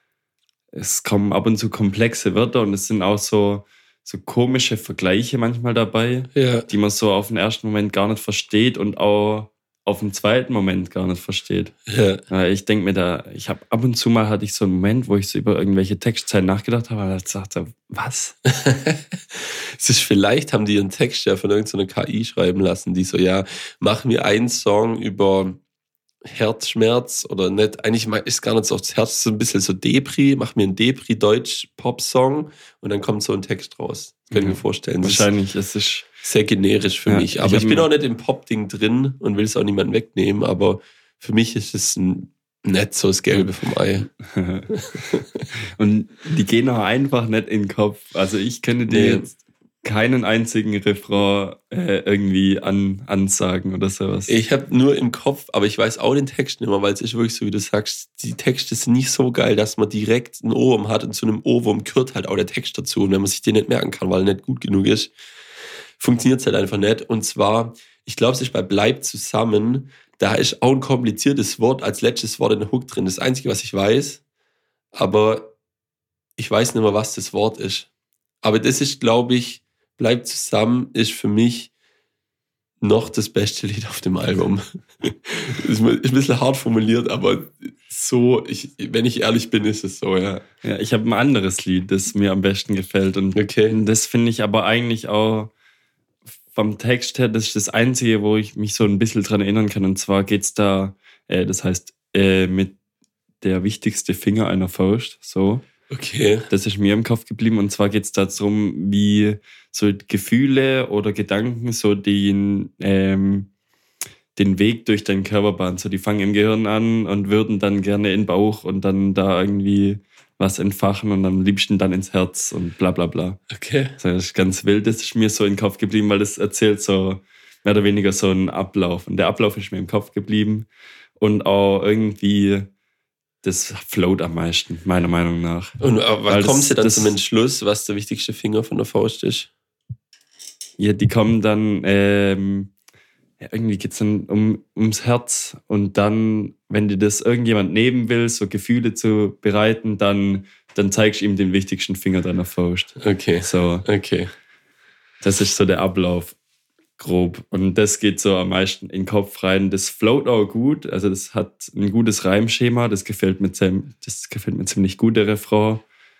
es kommen ab und zu komplexe Wörter und es sind auch so, so komische Vergleiche manchmal dabei, Ja. die man so auf den ersten Moment gar nicht versteht und auch auf den zweiten Moment gar nicht versteht. Ja. Ja, ich denke mir da, ich habe ab und zu mal hatte ich so einen Moment, wo ich so über irgendwelche Textzeilen nachgedacht habe, und ich dachte, was? Es ist vielleicht, haben die ihren Text ja von irgendeiner K I schreiben lassen, die so, ja, mach mir einen Song über Herzschmerz oder nicht, eigentlich ist gar nicht so aufs Herz, so ein bisschen so Depri, mach mir einen Depri-Deutsch-Pop-Song und dann kommt so ein Text raus. Das kann ich mir vorstellen. Das ist Wahrscheinlich, es ist sehr generisch für Ja, mich. ich Aber ich, hab- bin auch nicht im Pop-Ding drin und will es auch niemandem wegnehmen, aber für mich ist es ein, nicht so das Gelbe vom Ei. und die gehen auch einfach nicht in den Kopf. Also ich könnte dir Nee. jetzt keinen einzigen Refrain äh, irgendwie an, ansagen oder sowas. Ich habe nur im Kopf, aber ich weiß auch den Text nicht mehr, weil es ist wirklich so, wie du sagst, die Texte sind nicht so geil, dass man direkt einen Ohrwurm hat und zu einem Ohrwurm gehört halt auch der Text dazu. Und wenn man sich den nicht merken kann, weil er nicht gut genug ist, funktioniert es halt einfach nicht. Und zwar, ich glaube, es ist bei Bleib zusammen, da ist auch ein kompliziertes Wort als letztes Wort in der Hook drin. Das Einzige, was ich weiß, aber ich weiß nicht mehr, was das Wort ist. Aber das ist, glaube ich, Bleib zusammen ist für mich noch das beste Lied auf dem Album. Ist ein bisschen hart formuliert, aber so, ich, wenn ich ehrlich bin, ist es so, ja. Ja, ich habe ein anderes Lied, das mir am besten gefällt. Und okay. das finde ich aber eigentlich auch vom Text her, das ist das Einzige, wo ich mich so ein bisschen dran erinnern kann. Und zwar geht's da, äh, das heißt, äh, mit der wichtigste Finger einer Faust, so. Okay. Das ist mir im Kopf geblieben. Und zwar geht es darum, wie so Gefühle oder Gedanken so den, ähm, den Weg durch deinen Körper bahnen. So, die fangen im Gehirn an und würden dann gerne in den Bauch und dann da irgendwie was entfachen und am liebsten dann ins Herz und bla bla bla. Okay. Das ist ganz wild. Das ist mir so in den Kopf geblieben, weil das erzählt so mehr oder weniger so einen Ablauf. Und der Ablauf ist mir im Kopf geblieben. Und auch irgendwie... Das float am meisten, meiner Meinung nach. Und äh, wann kommst du dann das, zum Entschluss, was der wichtigste Finger von der Faust ist? Ja, die kommen dann, ähm, ja, irgendwie geht es dann um, ums Herz. Und dann, wenn dir das irgendjemand nehmen will, so Gefühle zu bereiten, dann, dann zeigst du ihm den wichtigsten Finger deiner Faust. Okay. So. Okay. Das ist so der Ablauf. Grob. Und das geht so am meisten in den Kopf rein. Das float auch gut. Also das hat ein gutes Reimschema. Das gefällt mir, das gefällt mir ziemlich gut, der Refrain.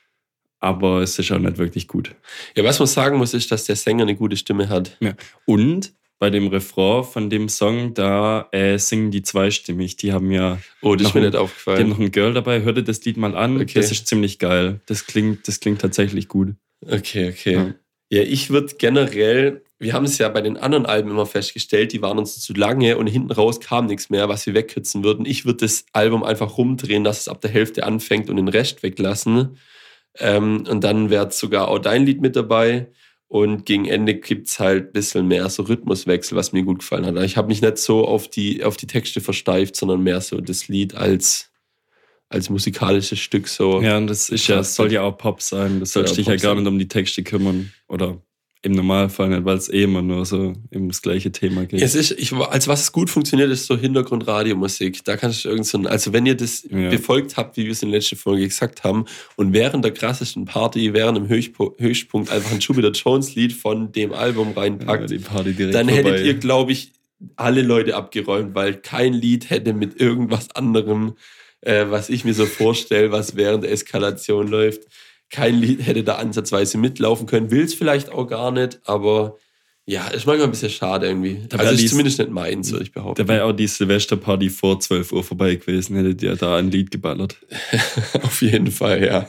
Aber es ist auch nicht wirklich gut. Ja, was man sagen muss, ist, dass der Sänger eine gute Stimme hat. Ja. Und bei dem Refrain von dem Song, da äh, singen die zweistimmig. Die haben ja oh, das ist mir ein, nicht aufgefallen. Die haben noch ein Girl dabei. Hör dir das Lied mal an. Okay. Das ist ziemlich geil. Das klingt, das klingt tatsächlich gut. Okay, okay. Ja, ja ich würde generell... Wir haben es ja bei den anderen Alben immer festgestellt, die waren uns zu lange und hinten raus kam nichts mehr, was wir wegkürzen würden. Ich würde das Album einfach rumdrehen, dass es ab der Hälfte anfängt und den Rest weglassen. Ähm, und dann wäre sogar auch dein Lied mit dabei. Und gegen Ende gibt es halt ein bisschen mehr so Rhythmuswechsel, was mir gut gefallen hat. Ich habe mich nicht so auf die, auf die Texte versteift, sondern mehr so das Lied als, als musikalisches Stück so. Ja, und das ist ja, das soll ja auch Pop sein. Das sollst dich ja gar nicht um die Texte kümmern. Oder im Normalfall nicht, weil es eh immer nur so um das gleiche Thema geht. Es ist, ich, als was es gut funktioniert, ist so Hintergrundradiomusik. Da kannst du irgend so, also wenn ihr das ja. befolgt habt, wie wir es in der letzten Folge gesagt haben, und während der krassesten Party, während dem Höchstpunkt einfach ein Jupiter Jones Lied von dem Album reinpackt, ja, die Party direkt dann vorbei. Hättet ihr, glaube ich, alle Leute abgeräumt, weil kein Lied hätte mit irgendwas anderem, äh, was ich mir so vorstelle, was während der Eskalation läuft, kein Lied hätte da ansatzweise mitlaufen können. Will es vielleicht auch gar nicht, aber ja, ist manchmal ein bisschen schade irgendwie. Da also ist die, zumindest nicht meins, würde ich behaupten. Da wäre auch die Silvesterparty vor zwölf Uhr vorbei gewesen, hättet ihr da ein Lied geballert. Auf jeden Fall, ja.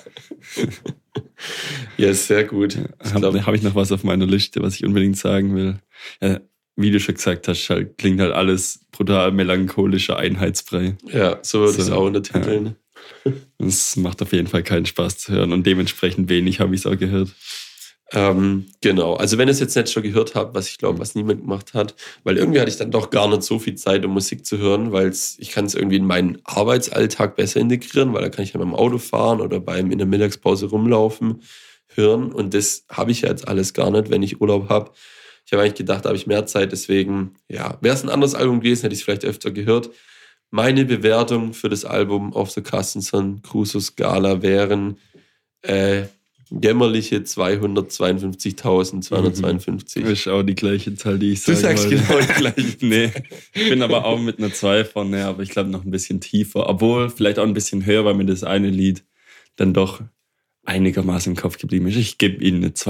Ja, sehr gut. Ja, Habe hab ich noch was auf meiner Liste, was ich unbedingt sagen will. Ja, wie du schon gesagt hast, halt, klingt halt alles brutal melancholischer, einheitsfrei. Ja, so würde ich es auch untertiteln. Ja. Es macht auf jeden Fall keinen Spaß zu hören und dementsprechend wenig habe ich es auch gehört. Ähm, genau, also wenn ihr es jetzt nicht schon gehört habt, was ich glaube, was niemand gemacht hat, weil irgendwie hatte ich dann doch gar nicht so viel Zeit, um Musik zu hören, weil ich kann es irgendwie in meinen Arbeitsalltag besser integrieren, weil da kann ich ja beim Auto fahren oder beim in der Mittagspause rumlaufen, hören und das habe ich ja jetzt alles gar nicht, wenn ich Urlaub habe. Ich habe eigentlich gedacht, da habe ich mehr Zeit, deswegen, ja, wäre es ein anderes Album gewesen, hätte ich es vielleicht öfter gehört. Meine Bewertung für das Album auf der Carstenson Crusoe Skala wären äh, jämmerliche zweihundertzweiundfünfzigtausendzweihundertzweiundfünfzig. Das ist auch die gleiche Zahl, die ich sage. Du sagst genau die gleiche. Nee, ich bin aber auch mit einer zwei vorne, aber ich glaube noch ein bisschen tiefer. Obwohl, vielleicht auch ein bisschen höher, weil mir das eine Lied dann doch einigermaßen im Kopf geblieben ist. Ich gebe Ihnen eine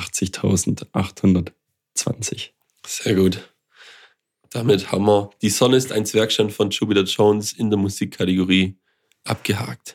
zweihundertachtzigtausendachthundertzwanzig. Sehr gut. Damit haben wir Die Sonne ist ein Zwergstein von Jupiter Jones in der Musikkategorie abgehakt.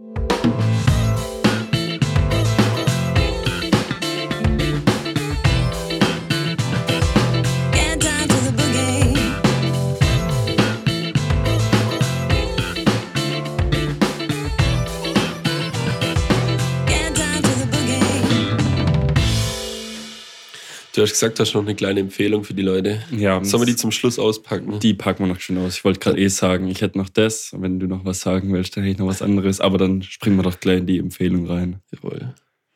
Du hast gesagt, du hast noch eine kleine Empfehlung für die Leute. Ja. Sollen wir die zum Schluss auspacken? Die packen wir noch schön aus. Ich wollte gerade eh sagen, ich hätte noch das. Und wenn du noch was sagen willst, dann hätte ich noch was anderes. Aber dann springen wir doch gleich in die Empfehlung rein. Jawohl.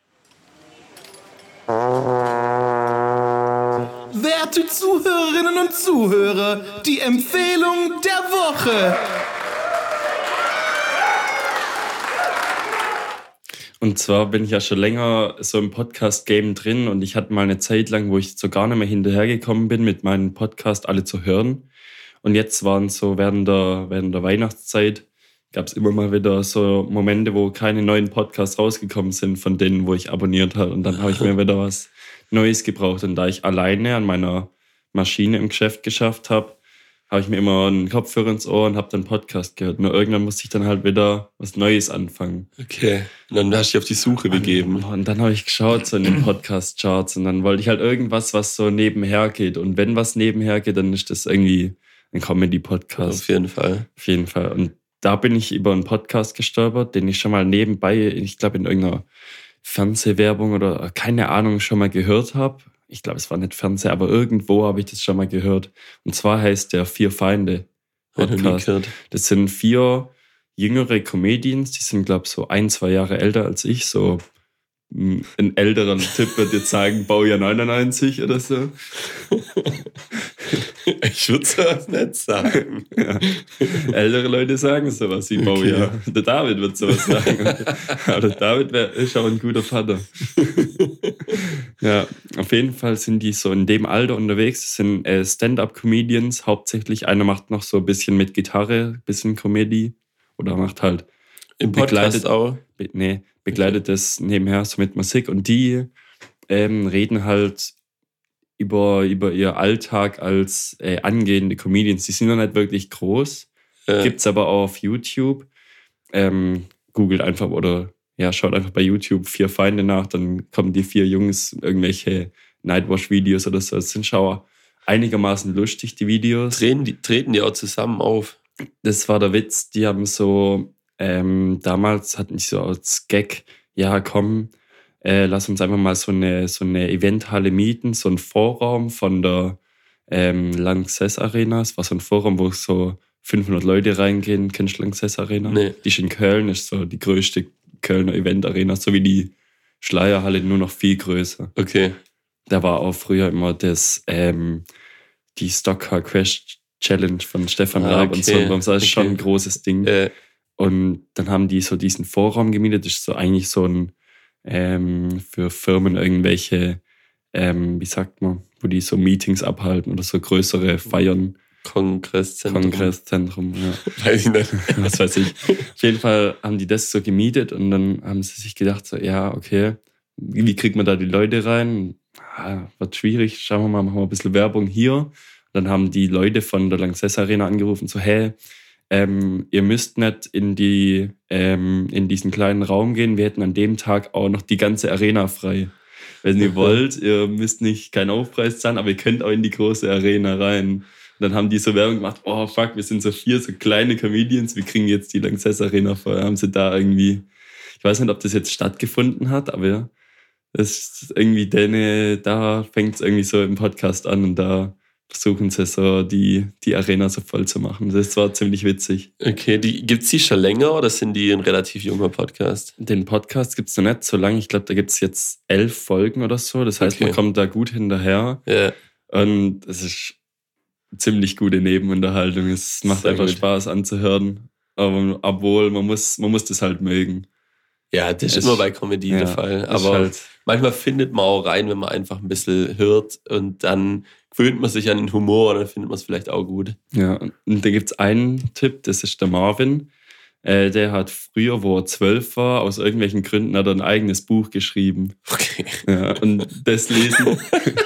Werte Zuhörerinnen und Zuhörer, die Empfehlung der Woche. Und zwar bin ich ja schon länger so im Podcast-Game drin und ich hatte mal eine Zeit lang, wo ich so gar nicht mehr hinterhergekommen bin, mit meinem Podcast alle zu hören. Und jetzt waren so während der, während der Weihnachtszeit, gab es immer mal wieder so Momente, wo keine neuen Podcasts rausgekommen sind von denen, wo ich abonniert habe. Und dann habe ich mir wieder was Neues gebraucht. Und da ich alleine an meiner Maschine im Geschäft geschafft habe, habe ich mir immer einen Kopfhörer ins Ohr und habe dann Podcast gehört. Nur irgendwann musste ich dann halt wieder was Neues anfangen. Okay. Und dann hast du dich auf die Suche begeben. Und dann habe ich geschaut so in den Podcast-Charts und dann wollte ich halt irgendwas, was so nebenher geht. Und wenn was nebenher geht, dann ist das irgendwie ein Comedy-Podcast. Auf jeden Fall. Auf jeden Fall. Und da bin ich über einen Podcast gestolpert, den ich schon mal nebenbei, ich glaube in irgendeiner Fernsehwerbung oder keine Ahnung, schon mal gehört habe. Ich glaube, es war nicht Fernseher, aber irgendwo habe ich das schon mal gehört. Und zwar heißt der Vier Feinde Podcast. Das sind vier jüngere Comedians, die sind, glaube ich, so ein, zwei Jahre älter als ich. So ein älterer Typ wird jetzt sagen, Baujahr neunundneunzig oder so. Ich würde sowas nicht sagen. Ja. Ältere Leute sagen sowas wie Baujahr. Okay. Der David wird sowas sagen. Aber der David wär, ist auch ein guter Vater. Ja, auf jeden Fall sind die so in dem Alter unterwegs. Das sind äh, Stand-up-Comedians hauptsächlich. Einer macht noch so ein bisschen mit Gitarre, ein bisschen Comedy. Oder macht halt im Podcast begleitet, auch? Be, nee, begleitet okay. das nebenher so mit Musik. Und die ähm, reden halt über, über ihr Alltag als äh, angehende Comedians. Die sind noch nicht wirklich groß. Ja. Gibt's aber auch auf YouTube. Ähm, googelt einfach oder ja, schaut einfach bei YouTube Vier Feinde nach, dann kommen die vier Jungs irgendwelche Nightwash-Videos oder so. Das sind Schauer einigermaßen lustig, die Videos. Treten die, treten die auch zusammen auf? Das war der Witz. Die haben so, ähm, damals hatten die so als Gag, ja komm, Äh, lass uns einfach mal so eine, so eine Eventhalle mieten, so ein Vorraum von der ähm, Lanxess Arena. Es war so ein Vorraum, wo so fünfhundert Leute reingehen. Kennst du Lanxess Arena? Nee. Die ist in Köln, ist so die größte Kölner Event-Arena, so wie die Schleierhalle, nur noch viel größer. Okay. Da war auch früher immer das, ähm, die Stockcar Crash Challenge von Stefan ah, Raab okay. und so. Das ist okay. schon ein großes Ding. Äh. Und dann haben die so diesen Vorraum gemietet. Das ist so eigentlich so ein Ähm, für Firmen irgendwelche, ähm, wie sagt man, wo die so Meetings abhalten oder so größere Feiern. Kongresszentrum. Kongresszentrum, ja. Weiß ich nicht. Was weiß ich. Auf jeden Fall haben die das so gemietet und dann haben sie sich gedacht, so, ja, okay, wie kriegt man da die Leute rein? Ah, wird schwierig, schauen wir mal, machen wir ein bisschen Werbung hier. Und dann haben die Leute von der Lanxess Arena angerufen, so, hey, Ähm, ihr müsst nicht in die ähm, in diesen kleinen Raum gehen. Wir hätten an dem Tag auch noch die ganze Arena frei. Wenn ihr wollt, ihr müsst nicht keinen Aufpreis zahlen, aber ihr könnt auch in die große Arena rein. Und dann haben die so Werbung gemacht, oh fuck, wir sind so vier so kleine Comedians, wir kriegen jetzt die Lanxess Arena voll. Haben sie da irgendwie, ich weiß nicht, ob das jetzt stattgefunden hat, aber ja, das ist irgendwie denen, da fängt es irgendwie so im Podcast an und da versuchen sie so, die, die Arena so voll zu machen. Das war ziemlich witzig. Okay, gibt es die schon länger oder sind die ein relativ junger Podcast? Den Podcast gibt es noch nicht so lange. Ich glaube, da gibt es jetzt elf Folgen oder so. Das heißt, okay. man kommt da gut hinterher. Ja. Und es ist ziemlich gute Nebenunterhaltung. Es macht Sehr einfach gut. Spaß anzuhören. Aber obwohl, man muss, man muss das halt mögen. Ja, das ist es, immer bei Comedy ja, der Fall. Aber halt manchmal findet man auch rein, wenn man einfach ein bisschen hört und dann gewöhnt man sich an den Humor und dann findet man es vielleicht auch gut. Ja, und da gibt es einen Tipp, das ist der Marvin. Äh, der hat früher, wo er zwölf war, aus irgendwelchen Gründen hat er ein eigenes Buch geschrieben. Okay. Ja, und das lesen.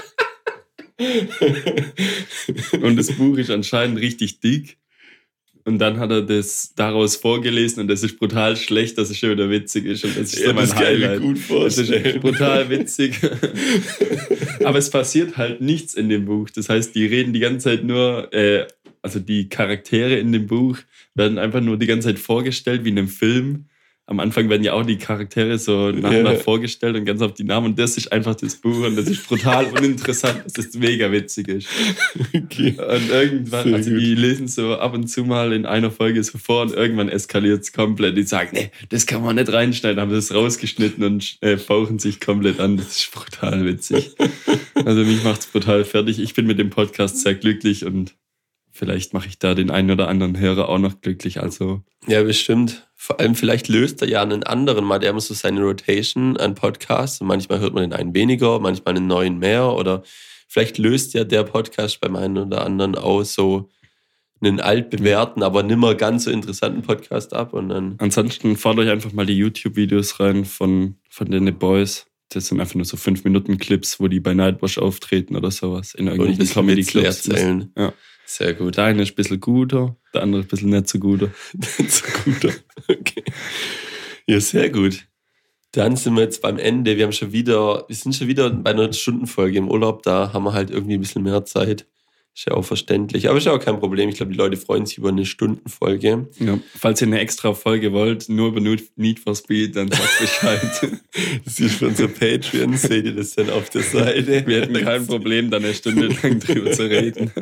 Und das Buch ist anscheinend richtig dick. Und dann hat er das daraus vorgelesen und das ist brutal schlecht, dass es schon wieder witzig ist. Und das ist ja, so mein das Highlight. Kann ich gut das ist brutal witzig. Aber es passiert halt nichts in dem Buch. Das heißt, die reden die ganze Zeit nur, äh, also die Charaktere in dem Buch werden einfach nur die ganze Zeit vorgestellt, wie in einem Film. Am Anfang werden ja auch die Charaktere so nach und nach vorgestellt und ganz auf die Namen. Und das ist einfach das Buch und das ist brutal uninteressant, dass das mega witzig ist. Okay. Und irgendwann, Sehr also gut. die lesen so ab und zu mal in einer Folge so vor und irgendwann eskaliert es komplett. Die sagen, nee, das kann man nicht reinschneiden, haben das rausgeschnitten und äh, fauchen sich komplett an. Das ist brutal witzig. Also mich macht's brutal fertig. Ich bin mit dem Podcast sehr glücklich und vielleicht mache ich da den einen oder anderen Hörer auch noch glücklich. Also ja, bestimmt. Vor allem vielleicht löst er ja einen anderen mal, der muss so seine Rotation an Podcasts und manchmal hört man den einen weniger, manchmal einen neuen mehr oder vielleicht löst ja der Podcast beim einen oder anderen auch so einen altbewährten, aber nimmer ganz so interessanten Podcast ab und dann... Ansonsten fahrt euch einfach mal die YouTube-Videos rein von, von den Boys. Das sind einfach nur so fünf Minuten Clips, wo die bei Nightwash auftreten oder sowas in irgendwelchen Comedy-Clubs erzählen. Ja. Sehr gut. Der eine ist ein bisschen guter, der andere ist ein bisschen nicht so guter. Nicht so guter. Okay. Ja, sehr gut. Dann sind wir jetzt beim Ende. Wir haben schon wieder, wir sind schon wieder bei einer Stundenfolge im Urlaub. Da haben wir halt irgendwie ein bisschen mehr Zeit. Ist ja auch verständlich. Aber ist ja auch kein Problem. Ich glaube, die Leute freuen sich über eine Stundenfolge. Ja. Falls ihr eine extra Folge wollt, nur über Need for Speed, dann sagt Bescheid. Das ist für unser Patreon. Seht ihr das dann auf der Seite? Wir hätten kein Problem, dann eine Stunde lang drüber zu reden.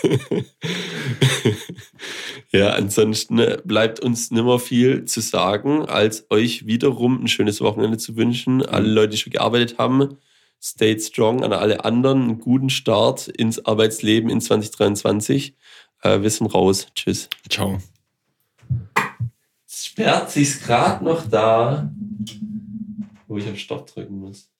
Ja, ansonsten bleibt uns nimmer viel zu sagen, als euch wiederum ein schönes Wochenende zu wünschen. Alle Leute, die schon gearbeitet haben, stay strong. An alle anderen einen guten Start ins Arbeitsleben in zwanzig dreiundzwanzig. Äh, wir sind raus. Tschüss. Ciao. Jetzt sperrt sich's gerade noch da, wo ich auf Stopp drücken muss.